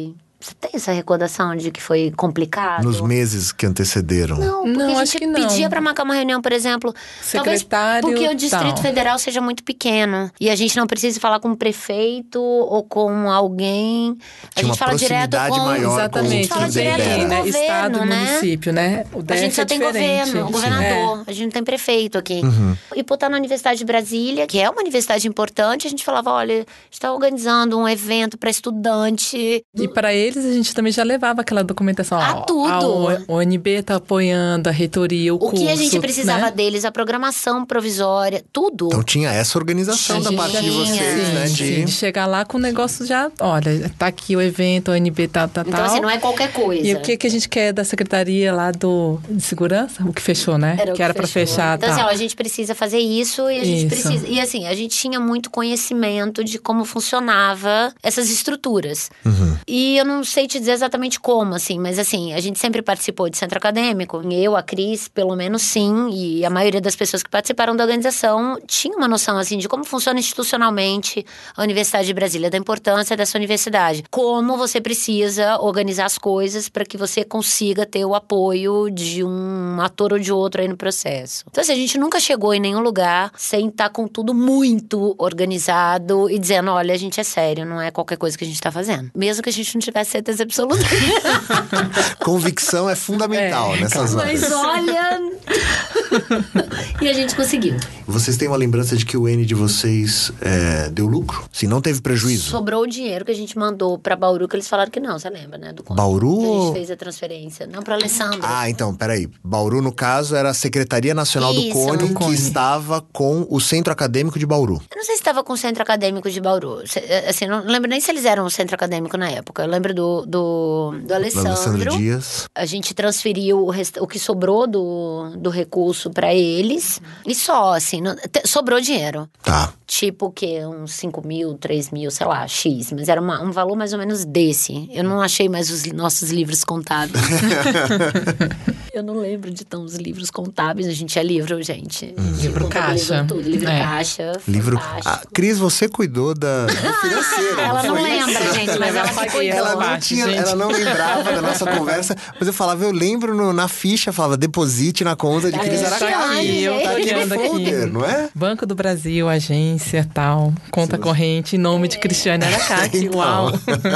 Você tem essa recordação de que foi complicado? Nos meses que antecederam. Não, porque Não, a gente acho que não. pedia pra marcar uma reunião, por exemplo. Secretário, talvez porque o Distrito tal. Federal seja muito pequeno. E a gente não precisa falar com o prefeito ou com alguém. A Tinha gente uma fala direto proximidade com... maior Exatamente, a gente fala com direto Libera. com o né? governo, Estado e né? município, né? O D F A gente só é tem diferente. governo, governador. É. A gente não tem prefeito aqui. Uhum. E por estar na Universidade de Brasília, que é uma universidade importante, a gente falava, olha, a gente está organizando um evento para estudante. E para eles, a gente também já levava aquela documentação. Ah, ó, tudo. A O N B tá apoiando, a reitoria, o, O curso. que a gente precisava né? deles, a programação provisória, tudo. Então tinha essa organização Sim, da parte de tinha. vocês, Sim, né? sim, De... de chegar lá com o negócio já, olha, tá aqui o evento, a O N B tá, tá, Então, tal. assim, não é qualquer coisa. E o que, que a gente quer da secretaria lá do, de segurança? O que fechou, né? Era o que era pra fechou. fechar, Então, tá. assim, ó, a gente precisa fazer isso e a gente Isso. precisa. E assim, a gente tinha muito conhecimento de como funcionava essas estruturas. Uhum. E eu não sei te dizer exatamente como, assim, mas assim, a gente sempre participou de centro acadêmico. Eu, a Cris, pelo menos sim, e a maioria das pessoas que participaram da organização tinha uma noção, assim, de como funciona institucionalmente a Universidade de Brasília, da importância dessa universidade. Como você precisa organizar as coisas para que você consiga ter o apoio de um ator ou de outro aí no processo. Então, assim, a gente nunca chegou em nenhum lugar sem estar com tudo muito organizado e dizendo, olha, a gente é sério, não é qualquer coisa que a gente tá fazendo. Mesmo que a gente não tivesse certeza absoluta. Convicção é fundamental É, nessas horas. Mas olha... E a gente conseguiu. Vocês têm uma lembrança de que o N de vocês é, deu lucro? Se não teve prejuízo? Sobrou o dinheiro que a gente mandou pra Bauru, que eles falaram que não, você lembra, né? Do conto. Bauru Que a ou- gente fez a transferência. Não, pra Alessandro. Ah, então, peraí. Bauru, no caso, era a Secretaria Nacional do Isso, Cone, do que Cone. estava com o Centro Acadêmico de Bauru. Eu não sei se estava com o Centro Acadêmico de Bauru. Se- Assim, não lembro nem se eles eram o Centro Acadêmico na época. Eu lembro do, do, do Do Alessandro. Alessandro Dias. A gente transferiu o, rest... o que sobrou do, do recurso pra eles. E só, assim, não... te- sobrou dinheiro. Tá. Tipo o quê? Uns cinco mil, três mil, sei lá, X. Mas era uma- um valor mais ou menos desse. Eu não achei mais os li- nossos livros contábeis. Eu não lembro de tão os livros contábeis. A gente tinha livro, gente. Hum. Livro Contabilizou caixa. Tudo. Livro É. caixa. Livro. fantástico. Ah, Cris, você cuidou da do financeiro. Ela não foi lembra, isso? gente, mas ela que cuidou. Ela não, parte, tinha, gente. ela não lembrava da nossa conversa, mas eu falava, eu lembro no- na ficha, falava, deposite na conta de Tá Cris vendo? Aracaki. Tá aqui, eu tô Tá aqui no olhando aqui. folder, não é? Banco do Brasil, agência, tal, conta corrente, em nome de Cristiane Aracaki, Então. uau.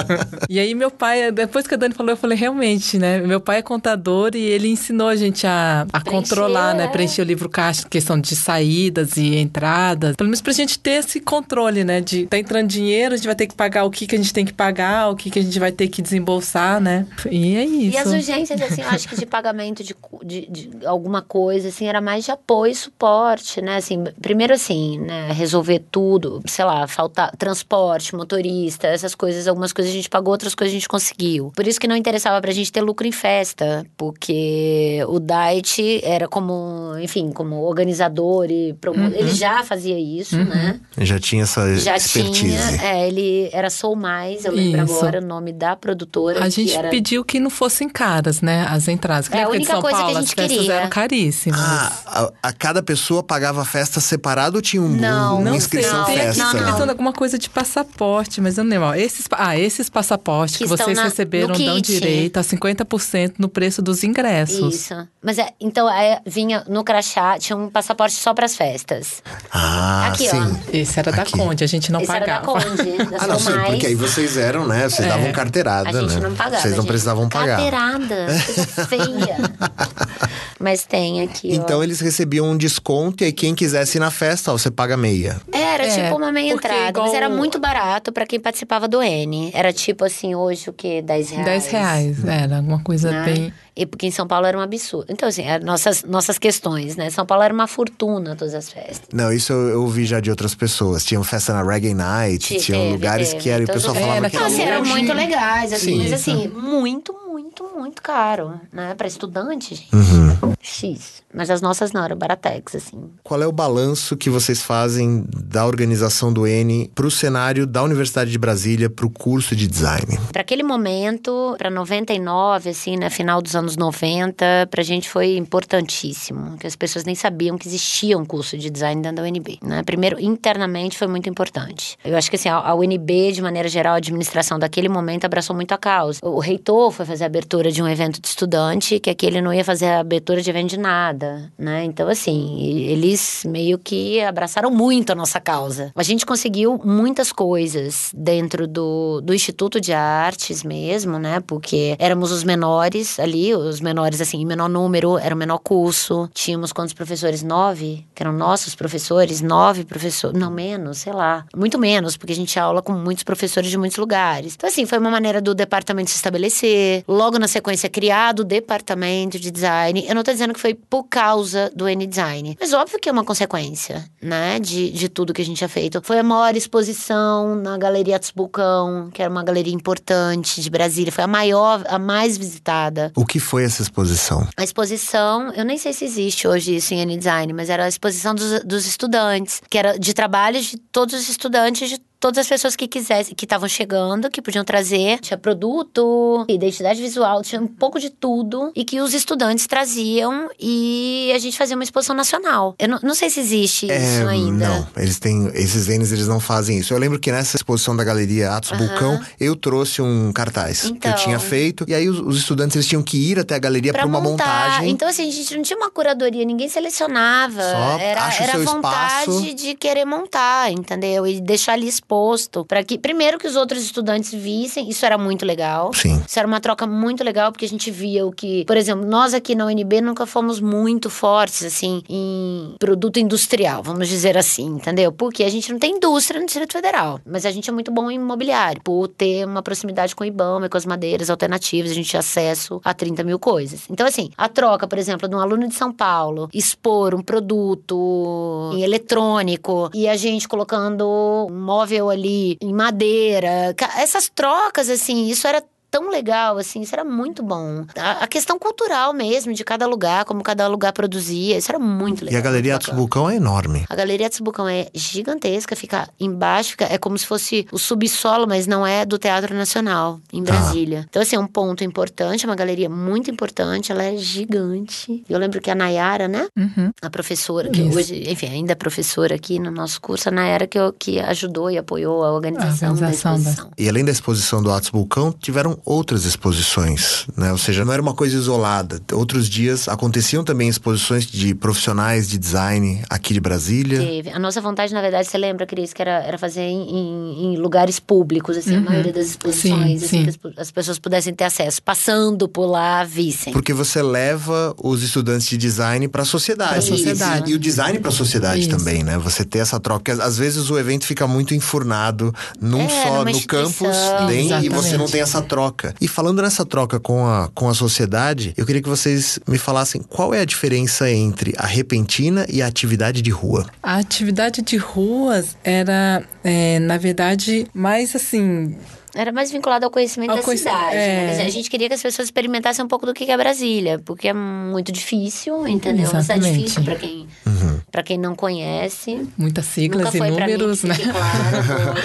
E aí meu pai, depois que a Dani falou, eu falei, realmente, né, meu pai é contador e ele ensinou a gente a, a Preencher, controlar, né, é. preencher o livro caixa, questão de saídas e entradas, pelo menos pra gente ter esse controle, né, de tá entrando dinheiro, a gente vai ter que pagar o que que a gente tem que pagar, o que que a gente vai ter que desembolsar, né, e é isso. E as urgências, assim, eu acho que de pagamento de, cu- de, de alguma coisa, assim, era mais de apoio e suporte, né? Assim, primeiro, assim, né? Resolver tudo, sei lá, faltar transporte, motorista, essas coisas, algumas coisas a gente pagou, outras coisas a gente conseguiu. Por isso que não interessava pra gente ter lucro em festa, porque o Diet era como, enfim, como organizador e promotor. Ele já fazia isso, né? Já tinha essa Já expertise. tinha, é, ele era Soul Mais, eu lembro Isso. agora o nome da produtora. A que gente era... pediu que não fossem caras, né, as entradas. É a Lembra que única de São coisa que a Paulo gente as festas queria. eram caríssimas. Ah, a, a cada pessoa pagava a festa separada ou tinha um, Não, uma Não inscrição sei, tem aqui festa? não, não. questão de alguma coisa de passaporte, mas eu não lembro. Ó, esses, ah, esses passaportes que, Que estão vocês na- receberam no dão kit. direito a cinquenta por cento no preço dos ingressos. Isso. Mas é, então é, vinha no crachá, tinha um passaporte só pras festas. Ah, Aqui, ó. sim. Esse era da Aqui. Conde, a gente não Esse era da pagava. Conde, da Ah, não, sim, Soul Mais. porque aí vocês eram, né? Vocês É. davam carteirada, A gente né? não pagava. Vocês não gente. precisavam pagar. Carteirada, coisa feia. Mas tem aqui, Então ó. eles recebiam um desconto e aí quem quisesse ir na festa, ó, você paga meia. Era É, tipo uma meia porque entrada, mas igual- era muito barato pra quem participava do N. Era tipo assim, hoje o quê? dez reais? dez reais, era alguma coisa Né? bem... E porque em São Paulo era um absurdo. Então, assim, eram nossas, nossas questões, né? São Paulo era uma fortuna todas as festas. Não, isso eu, eu ouvi já de outras pessoas. Tinha festa na Reggae Night, Te- tinham teve, lugares teve. que era, e o Todos pessoal os- falava Era que Então, assim, eram longe. muito legais, assim, Sim. mas assim, muito, muito muito, muito caro, né? Para estudante, gente. Uhum. X. Mas as nossas não, eram baratex, assim. Qual é o balanço que vocês fazem da organização do N para o cenário da Universidade de Brasília para o curso de design? Para aquele momento, para noventa e nove, assim, né, final dos anos noventa, pra gente foi importantíssimo, que as pessoas nem sabiam que existia um curso de design dentro da U N B, né? Primeiro, internamente foi muito importante. Eu acho que assim, a U N B, de maneira geral, a administração daquele momento abraçou muito a causa. O reitor foi fazer a abertura de um evento de estudante, que aqui ele não ia fazer a abertura de evento de nada, né? Então, assim, eles meio que abraçaram muito a nossa causa. A gente conseguiu muitas coisas dentro do, do Instituto de Artes mesmo, né? Porque éramos os menores ali, os menores, assim, em menor número, era o menor curso. Tínhamos quantos professores? Nove? Que eram nossos professores? Nove professores? Não, menos, sei lá. Muito menos, porque a gente tinha aula com muitos professores de muitos lugares. Então, assim, foi uma maneira do departamento se estabelecer. Logo na sequência, criado o departamento de design. Eu não tô dizendo que foi por causa do N-Design. Mas óbvio que é uma consequência, né? De, de tudo que a gente tinha feito. Foi a maior exposição na Galeria Atos Bulcão, que era uma galeria importante de Brasília. Foi a maior, a mais visitada. O que foi essa exposição? A exposição, eu nem sei se existe hoje isso em N-Design, mas era a exposição dos, dos estudantes, que era de trabalhos de todos os estudantes de todas as pessoas que quisessem, que estavam chegando, que podiam trazer. Tinha produto, identidade visual, tinha um pouco de tudo. E que os estudantes traziam e a gente fazia uma exposição nacional. Eu não, não sei se existe é, isso ainda. Não, eles têm, esses N's eles não fazem isso. Eu lembro que nessa exposição da Galeria Atos uhum. Bulcão, eu trouxe um cartaz então, que eu tinha feito. E aí os, os estudantes eles tinham que ir até a galeria para uma montar. montagem. Então assim, a gente não tinha uma curadoria, ninguém selecionava. Só era acha era o seu vontade espaço. de querer montar, entendeu? E deixar ali exposto, para que primeiro que os outros estudantes vissem, isso era muito legal. Sim. Isso era uma troca muito legal, porque a gente via o que, por exemplo, nós aqui na U N B nunca fomos muito fortes assim em produto industrial, vamos dizer assim, entendeu? Porque a gente não tem indústria no Distrito Federal, mas a gente é muito bom em imobiliário, por ter uma proximidade com o IBAMA e com as madeiras alternativas, a gente tinha acesso a trinta mil coisas. Então assim, a troca, por exemplo, de um aluno de São Paulo expor um produto em eletrônico e a gente colocando um móvel ali em madeira, essas trocas, assim, isso era tão legal, assim, isso era muito bom. A, a questão cultural mesmo, de cada lugar, como cada lugar produzia, isso era muito legal. E a Galeria Atos Bulcão é enorme. A Galeria Atos Bulcão é gigantesca, fica embaixo, fica, é como se fosse o subsolo, mas não é do Teatro Nacional, em Brasília. Ah. Então, assim, é um ponto importante, é uma galeria muito importante, ela é gigante. Eu lembro que a Nayara, né? Uhum. A professora, que Isso. hoje, enfim, ainda é professora aqui no nosso curso, a Nayara que, que ajudou e apoiou a organização, a organização da exposição. Da... E além da exposição do Atos Bulcão, tiveram outras exposições, né? Ou seja, não era uma coisa isolada. Outros dias aconteciam também exposições de profissionais de design aqui de Brasília. Teve. A nossa vontade, na verdade, você lembra, Cris, que era, era fazer em, em, em lugares públicos, assim, uhum. a maioria das exposições, sim, assim, sim. que as, as pessoas pudessem ter acesso, passando por lá, vissem. Porque você leva os estudantes de design para a sociedade. Pra sociedade. E, e o design para a sociedade Isso. também, né? Você ter essa troca. Às vezes o evento fica muito enfurnado num é, só, no campus, nem, e você não tem essa troca. E falando nessa troca com a, com a sociedade, eu queria que vocês me falassem qual é a diferença entre a repentina e a atividade de rua. A atividade de ruas era, é, na verdade, mais assim... Era mais vinculado ao conhecimento ao da conhec... cidade. É... Né? A gente queria que as pessoas experimentassem um pouco do que é Brasília, porque é muito difícil, entendeu? Exatamente. Uma cidade difícil para quem, uhum. pra quem não conhece. Muitas siglas e números, mim, né? Claro,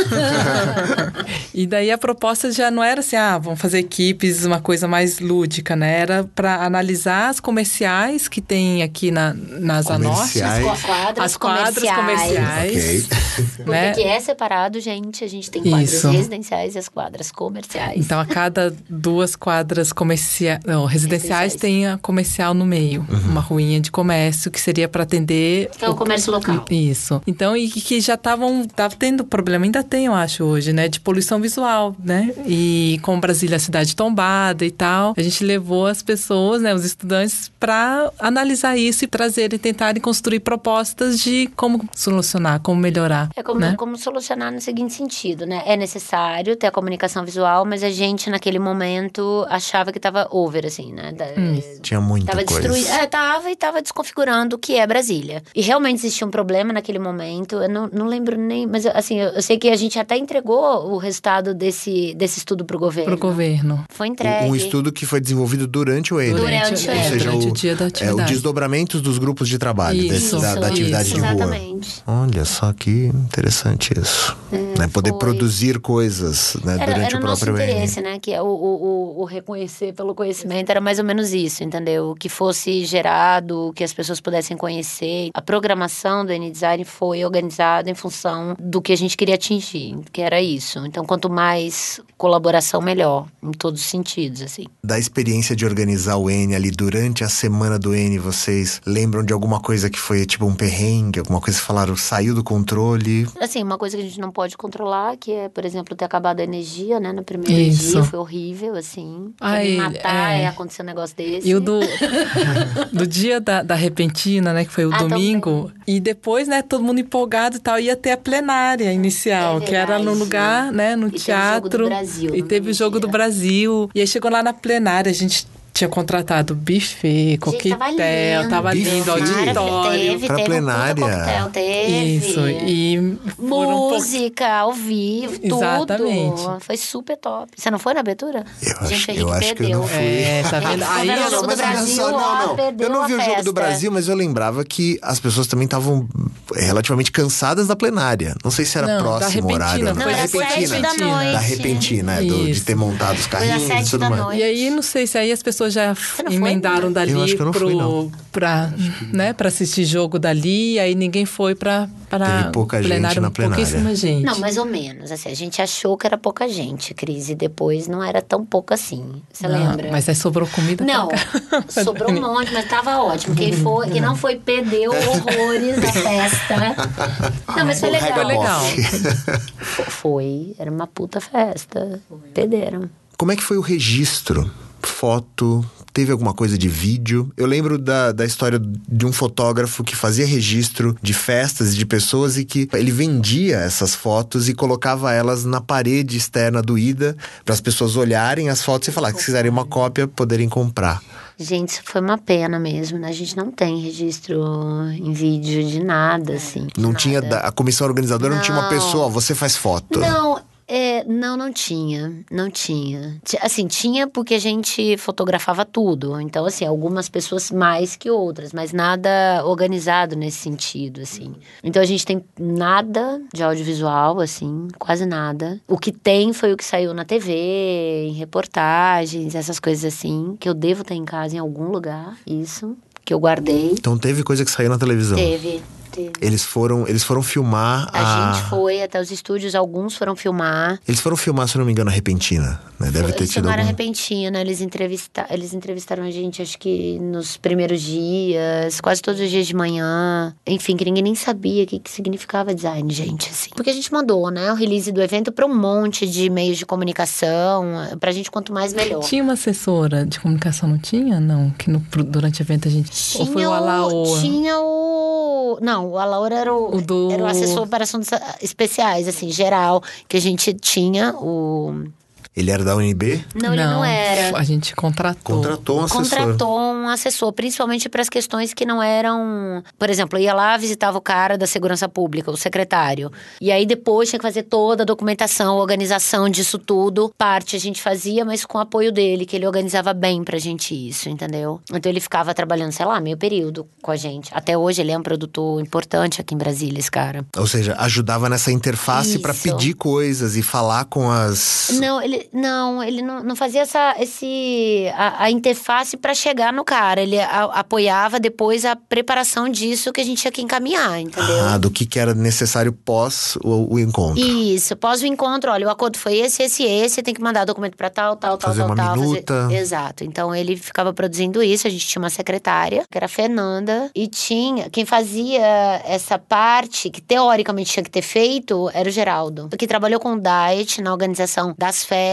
e daí a proposta já não era assim, ah, vamos fazer equipes, uma coisa mais lúdica, né? Era para analisar as comerciais que tem aqui na, na Asa Norte. As quadras as quadras comerciais. comerciais. Okay. Porque né? aqui é separado, gente, a gente tem quadras Isso. residenciais e as quadras comerciais. Então, a cada duas quadras comerciais, não, residenciais, residenciais tem a comercial no meio. Uhum. Uma ruinha de comércio que seria para atender... Que é o, o comércio local. Isso. Então, e que, que já estavam tava tendo problema, ainda tem, eu acho, hoje, né? De poluição visual, né? E com Brasília, a cidade tombada e tal, a gente levou as pessoas, né? Os estudantes, para analisar isso e trazer e tentarem construir propostas de como solucionar, como melhorar. É como, né? como solucionar no seguinte sentido, né? É necessário ter a comunicação visual, mas a gente, naquele momento, achava que tava over, assim, né? Da, hum. Tinha muita tava coisa. Destruído, é, tava e tava desconfigurando o que é Brasília. Brasília. E realmente existia um problema naquele momento, eu não, não lembro nem... Mas, assim, eu, eu sei que a gente até entregou o resultado desse, desse estudo pro governo. Pro governo. Foi entregue. Um estudo que foi desenvolvido durante o Eni. Durante o Ou Eni. seja, durante o, o dia da é, atividade. o desdobramento dos grupos de trabalho, Isso, desse, da, da atividade isso. de rua. Exatamente. Olha só que interessante isso. É, né? Poder foi. produzir coisas né, Era, durante era o o nosso próprio Eni. interesse, né? Que é o, o, o reconhecer pelo conhecimento era mais ou menos isso, entendeu? Que fosse gerado, que as pessoas pudessem conhecer. A programação do Eni Design foi organizada em função do que a gente queria atingir, que era isso. Então, quanto mais colaboração, melhor, em todos os sentidos, assim. Da experiência de organizar o Eni ali durante a semana do Eni, vocês lembram de alguma coisa que foi tipo um perrengue, alguma coisa que falaram saiu do controle? Assim, uma coisa que a gente não pode controlar, que é, por exemplo, ter acabado a energia, né, no primeiro Isso. dia, foi horrível, assim. Ai, Querer matar é. e acontecer um negócio desse. E o do, do dia da, da repentina, né? Que foi o Ah, domingo. também. E depois, né? Todo mundo empolgado e tal. Ia ter a plenária inicial. É que era no verdade. lugar, né? No E teve o teatro. Jogo do Brasil, E no teve o mesmo Jogo dia. do Brasil. E aí chegou lá na plenária. A gente tinha contratado buffet, coquetel. lindo. Tava lindo, Buffet. auditório. Teve, Pra teve plenária. Um puta coquetel, teve. Isso. E foram um pouco- Música ao vivo, tudo. Exatamente. Foi super top. Você não foi na abertura? Eu acho, Gente, o eu Henrique acho que eu perdeu. não fui. É, tá vendo? Ele ficou Aí vendo o eu- Jogo do mas olha Brasil, só, ó, não, não. perdeu Eu não a vi o Jogo do festa. Brasil, mas eu lembrava que as pessoas também estavam relativamente cansadas da plenária. Não sei se era Não, da próximo repentina, horário. Não, Foi era repentina. sete da noite. Da repentina, é, do- de Isso. ter montado os Foi carrinhos às e sete tudo da mais. noite. E aí, não sei se aí as pessoas já não foi, emendaram né? dali Eu acho que eu não pro, fui, não. pra, né, pra assistir jogo dali, aí ninguém foi pra, pra Teve pouca gente plenário, na plenária. pouquíssima gente. Não, mais ou menos. Assim, a gente achou que era pouca gente, Cris, e depois não era tão pouca assim. Você Não, lembra? Mas aí sobrou comida Não, pra cá. sobrou um monte, mas tava ótimo. Quem, foi, quem não foi perdeu horrores da festa. Não, mas foi O legal. Foi legal. Foi, era uma puta festa. Perderam. Como é que foi o registro? Foto? Teve alguma coisa de vídeo? Eu lembro da, da história de um fotógrafo que fazia registro de festas e de pessoas e que ele vendia essas fotos e colocava elas na parede externa do Ida para as pessoas olharem as fotos e falar que se quiserem uma cópia, poderem comprar. Gente, isso foi uma pena mesmo, né? A gente não tem registro em vídeo de nada, assim. de Não nada. tinha, da- a comissão organizadora não, tinha uma Não. pessoa, ó, você faz foto. Não, é, não, não tinha. Não tinha. Ti- Assim, tinha porque a gente fotografava tudo. Então, assim, algumas pessoas mais que outras, mas nada organizado nesse sentido, assim. Então, a gente tem nada de audiovisual, assim, quase nada. O que tem foi o que saiu na T V, em reportagens, essas coisas assim, que eu devo ter em casa em algum lugar, isso, que eu guardei. Então teve coisa que saiu na televisão. Teve, teve. Eles foram, eles foram filmar A a... gente foi até os estúdios, alguns foram filmar. Eles foram filmar, se eu não me engano, a Repentina, né? Deve ter Eles tido filmaram algum... repentina, eles, entrevista... eles entrevistaram a gente, acho que nos primeiros dias, quase todos os dias de manhã. Enfim, que ninguém nem sabia o que, que significava design, gente, assim. Porque a gente mandou, né, o release do evento para um monte de meios de comunicação, pra gente quanto mais melhor. Tinha uma assessora de comunicação, não tinha? Não, que no, durante o evento a gente... Ou foi o Alaor? Tinha o... Não, o Alaor era o, O do- era o assessor para assuntos especiais, assim, geral, que a gente tinha o... Ele era da U N B? Não, ele não era. A gente contratou. Contratou um assessor. Contratou um assessor, principalmente para as questões que não eram... Por exemplo, eu ia lá, visitava o cara da segurança pública, o secretário. E aí depois tinha que fazer toda a documentação, organização disso tudo. Parte a gente fazia, mas com o apoio dele, que ele organizava bem pra gente isso, entendeu? Então ele ficava trabalhando, sei lá, meio período com a gente. Até hoje ele é um produtor importante aqui em Brasília, esse cara. Ou seja, ajudava nessa interface para Isso. pedir coisas e falar com as... Não, ele não, ele não, não fazia essa, esse, a, a interface para chegar no cara. Ele a, apoiava depois a preparação disso que a gente tinha que encaminhar, entendeu? Ah, do que, que era necessário pós o, o encontro. Isso, após o encontro, olha, o acordo foi esse, esse, esse, tem que mandar documento pra tal, tal, tal, Fazer tal, uma tal. minuta. Exato. Então ele ficava produzindo isso, a gente tinha uma secretária, que era a Fernanda, e tinha, quem fazia essa parte, que teoricamente tinha que ter feito, era o Geraldo, que trabalhou com o Diet na organização das festas,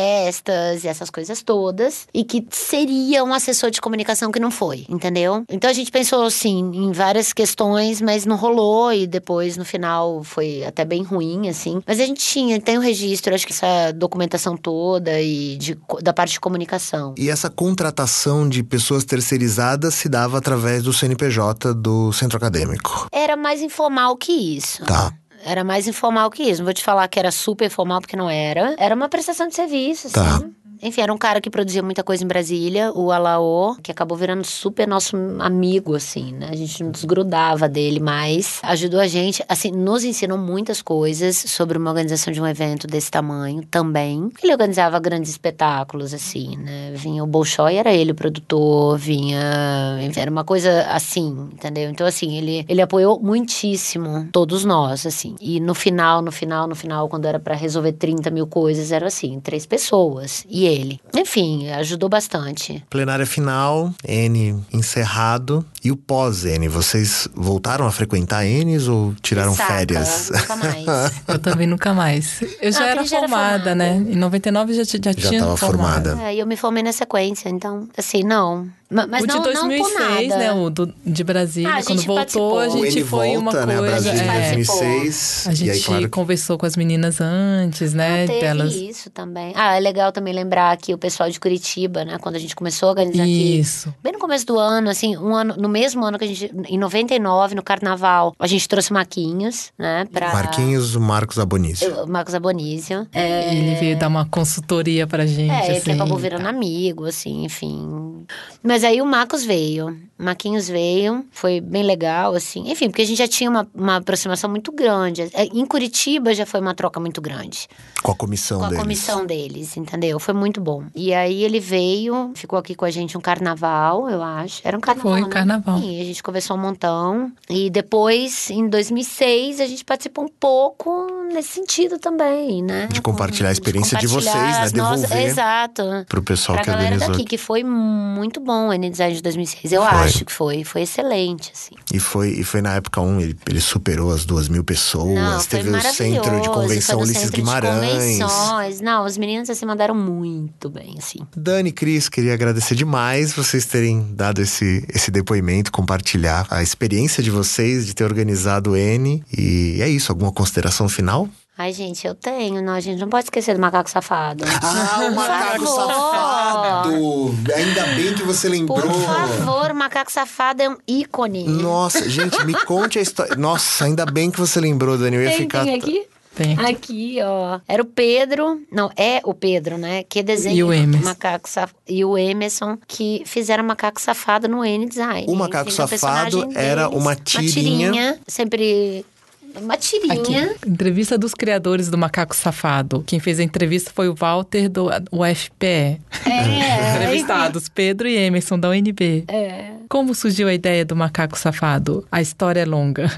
festas e essas coisas todas. E que seria um assessor de comunicação que não foi, entendeu? Então a gente pensou, assim, em várias questões, mas não rolou. E depois, no final, foi até bem ruim, assim. Mas a gente tinha, tem o registro, acho que essa documentação toda e de, da parte de comunicação. E essa contratação de pessoas terceirizadas se dava através do C N P J do centro acadêmico. Era mais informal que isso. Tá. Era mais informal que isso. Não vou te falar que era super formal, porque não era. Era uma prestação de serviço, assim. Tá. Enfim, era um cara que produzia muita coisa em Brasília, o Alaô, que acabou virando super nosso amigo, assim, né? A gente não desgrudava dele mais. Ajudou a gente, assim, nos ensinou muitas coisas sobre uma organização de um evento desse tamanho também. Ele organizava grandes espetáculos, assim, né? Vinha o Bolshoi, era ele o produtor, vinha... Enfim, era uma coisa assim, entendeu? Então, assim, ele, ele apoiou muitíssimo todos nós, assim. E no final, no final, no final, quando era pra resolver trinta mil coisas, eram, assim, três pessoas. E ele. Enfim, ajudou bastante. Plenária final, N encerrado. E o pós-N, vocês voltaram a frequentar N's ou tiraram Saca, férias? Nunca mais. Eu também nunca mais. Eu já Ah, era já era formada, formada. né? Em noventa e nove já, já, Já tinha tava formado. formada. É, e eu me formei na sequência, então, assim, não. Ma- Mas o não, de dois mil e seis, não por nada. né? O do, de Brasília, Ah, a quando gente voltou, a participou. O gente N foi volta, uma né, coisa. Brasília em é, dois mil e seis. a gente e aí, claro, conversou com as meninas antes, né? Ah, teve delas. isso também. Ah, é legal também lembrar aqui o pessoal de Curitiba, né? Quando a gente começou a organizar aqui. Isso. Bem no começo do ano, assim, um ano, no mesmo ano que a gente, em noventa e nove, no Carnaval, a gente trouxe Marquinhos, né? Pra... Marquinhos Marcos Abonício. Eu- Marcos Abonísio. É... Ele veio dar uma consultoria pra gente. É, ele assim, acabou virando amigo, assim, enfim. Mas aí o Marcos veio. Marquinhos veio, foi bem legal, assim. Enfim, porque a gente já tinha uma, uma aproximação muito grande. É, Em Curitiba já foi uma troca muito grande. Com a comissão Com a deles. comissão deles, entendeu? Foi muito bom. E aí ele veio, ficou aqui com a gente um carnaval, eu acho. Era um carnaval, Foi, né? carnaval. Sim, a gente conversou um montão. E depois, em dois mil e seis, a gente participou um pouco nesse sentido também, né? De compartilhar a experiência de compartilhar vocês, né? as nossas- Devolver Exato. pro pessoal Pra que galera organizou. daqui, que foi muito bom o N-Design de dois mil e seis. Eu Foi. acho que foi. Foi excelente, assim. E foi, e foi na época um, ele, ele superou as duas mil pessoas. Não, foi teve o Centro de maravilhoso, Convenção foi no Ulisses Centro de Guimarães. Convenções. Não, os meninos assim mandaram muito bem, assim. Dani, Cris, queria agradecer demais vocês terem dado esse, esse depoimento, compartilhar a experiência de vocês de ter organizado o N. E é isso, alguma consideração final? Ai, gente, eu tenho. Não, a gente não pode esquecer do macaco safado. Ah, o macaco Por favor. safado! Ainda bem que você lembrou. Por favor, o macaco safado é um ícone. Nossa, gente, me conte a história. Nossa, ainda bem que você lembrou, Dani. Eu ia Tem, ficar. tem aqui? Tem aqui. Aqui, ó. Era o Pedro, não, é o Pedro, né? Que desenha E o Emerson. macaco saf... E o Emerson, que fizeram macaco safado no N-Design. O macaco Enfim, o safado personagem era deles, uma tirinha. Sempre. Uma tirinha. Aqui, entrevista dos criadores do Macaco Safado. Quem fez a entrevista foi o Walter do U F P E. É. Entrevistados, Pedro e Emerson da U N B. É. Como surgiu a ideia do Macaco Safado? A história é longa.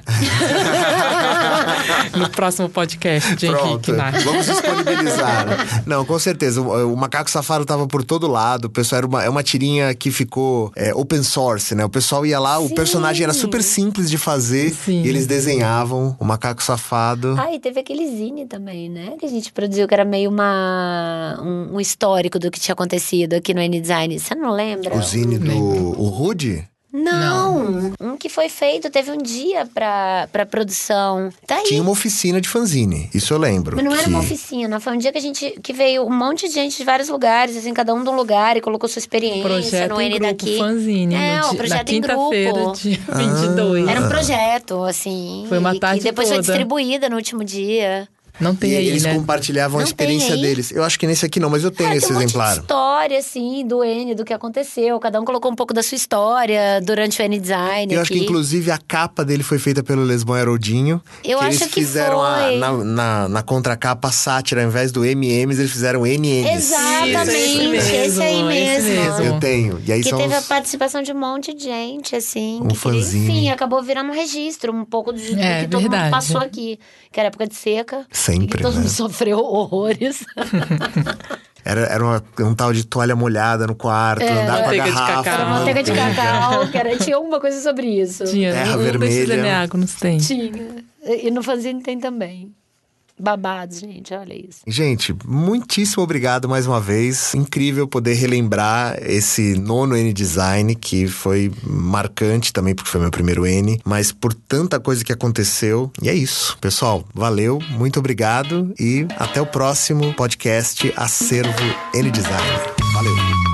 No próximo podcast de Henrique Pronto, Nath. vamos disponibilizar. Não, com certeza. O, o Macaco Safado tava por todo lado. O pessoal era uma, é uma tirinha que ficou é, open source, né? O pessoal ia lá, o Sim. personagem era super simples de fazer. Sim. E eles desenhavam o Macaco Safado. Ah, e teve aquele zine também, né? Que a gente produziu, que era meio uma, um, um histórico do que tinha acontecido aqui no N-Design. Você não lembra? O zine do o Rude? Não, um que foi feito, teve um dia pra, pra produção. Tá aí. Tinha uma oficina de fanzine, isso eu lembro. Mas não era que... uma oficina, foi um dia que a gente que veio um monte de gente de vários lugares, assim, cada um de um lugar e colocou sua experiência Projeto no em N grupo, daqui. fanzine. É, no o di- projeto na em grupo. quinta-feira, dia vinte e dois. Era um projeto, assim. Foi uma e tarde que depois foi toda. distribuída no último dia. Não tem E aí, eles né? compartilhavam a Não experiência tem aí? deles. Eu acho que nesse aqui não, mas eu tenho Cara, esse tem um monte exemplar. de história, assim, do N, do que aconteceu. Cada um colocou um pouco da sua história durante o N-Design Eu aqui. acho que inclusive a capa dele foi feita pelo Lesbon Haroldinho. Eu que acho eles que fizeram a- foi. na, na, na contracapa a sátira, ao invés do M Ms, eles fizeram M Ns. Exatamente, Esse mesmo, esse aí esse mesmo. mesmo. Eu tenho. E aí Que são teve a os... participação de um monte de gente, assim. Um que queria- fanzine. Enfim, acabou virando um registro, um pouco de, do É, que todo verdade. mundo passou aqui. Que era época de seca. Sempre, E todo né? mundo sofreu horrores. Era, era uma- um tal de toalha molhada no quarto, É, andar com a manteiga de garrafa. cacau. Era manteiga de cacau, que era, tinha alguma coisa sobre isso. Tinha, Terra um desses vermelha. eneágonos tem. Tinha. E no fanzine tem também. Babados, gente, olha isso. Gente, muitíssimo obrigado mais uma vez. Incrível poder relembrar esse nono N-Design, que foi marcante também, porque foi meu primeiro N, mas por tanta coisa que aconteceu. E é isso, pessoal. Valeu, muito obrigado e até o próximo podcast Acervo N-Design. Valeu!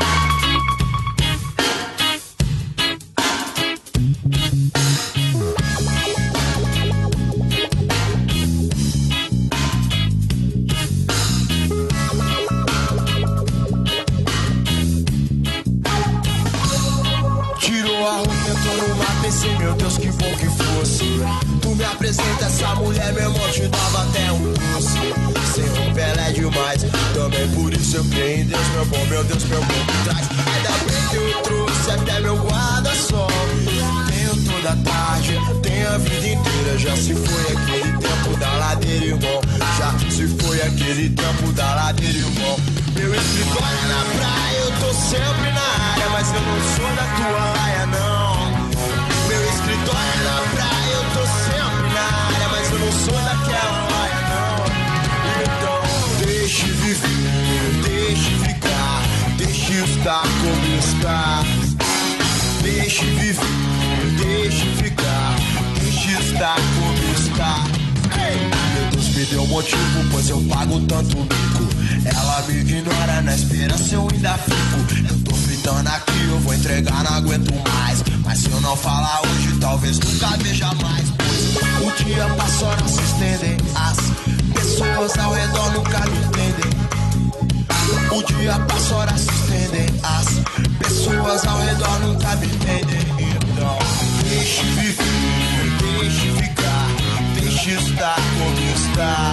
Pensei, meu Deus, que bom que fosse. Tu me apresenta essa mulher, meu irmão, te dava até um doce. Sem romper é demais, também por isso eu criei em Deus, meu bom, meu Deus, meu bom me traz. Ainda bem que eu trouxe até meu guarda-sol. Tenho toda a tarde, tenho a vida inteira. Já se foi aquele tempo da ladeira, irmão. Já se foi aquele tempo da ladeira, irmão. Meu escritório é na praia, eu tô sempre na área, mas eu não sou da tua laia, não. Meu escritório é na praia, eu tô sempre na área, mas eu não sou daquela laia, não. Então, deixe viver, deixe ficar, deixe estar como está. Deixe viver, deixe ficar, deixe estar como está. Ei! Meu Deus me deu motivo, pois eu pago tanto mico. Ela me ignora, na esperança eu ainda fico. Eu tô fritando aqui, eu vou entregar, não aguento mais. Mas se eu não falar hoje, talvez nunca veja mais. Pois o dia passa, horas se estendem. As pessoas ao redor nunca me entendem. O dia passa, horas se estendem. As pessoas ao redor nunca me entendem. Então, deixe viver, deixe ficar, deixe estar como está.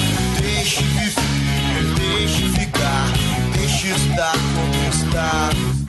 Deixe viver, deixe ficar, deixe estar como está.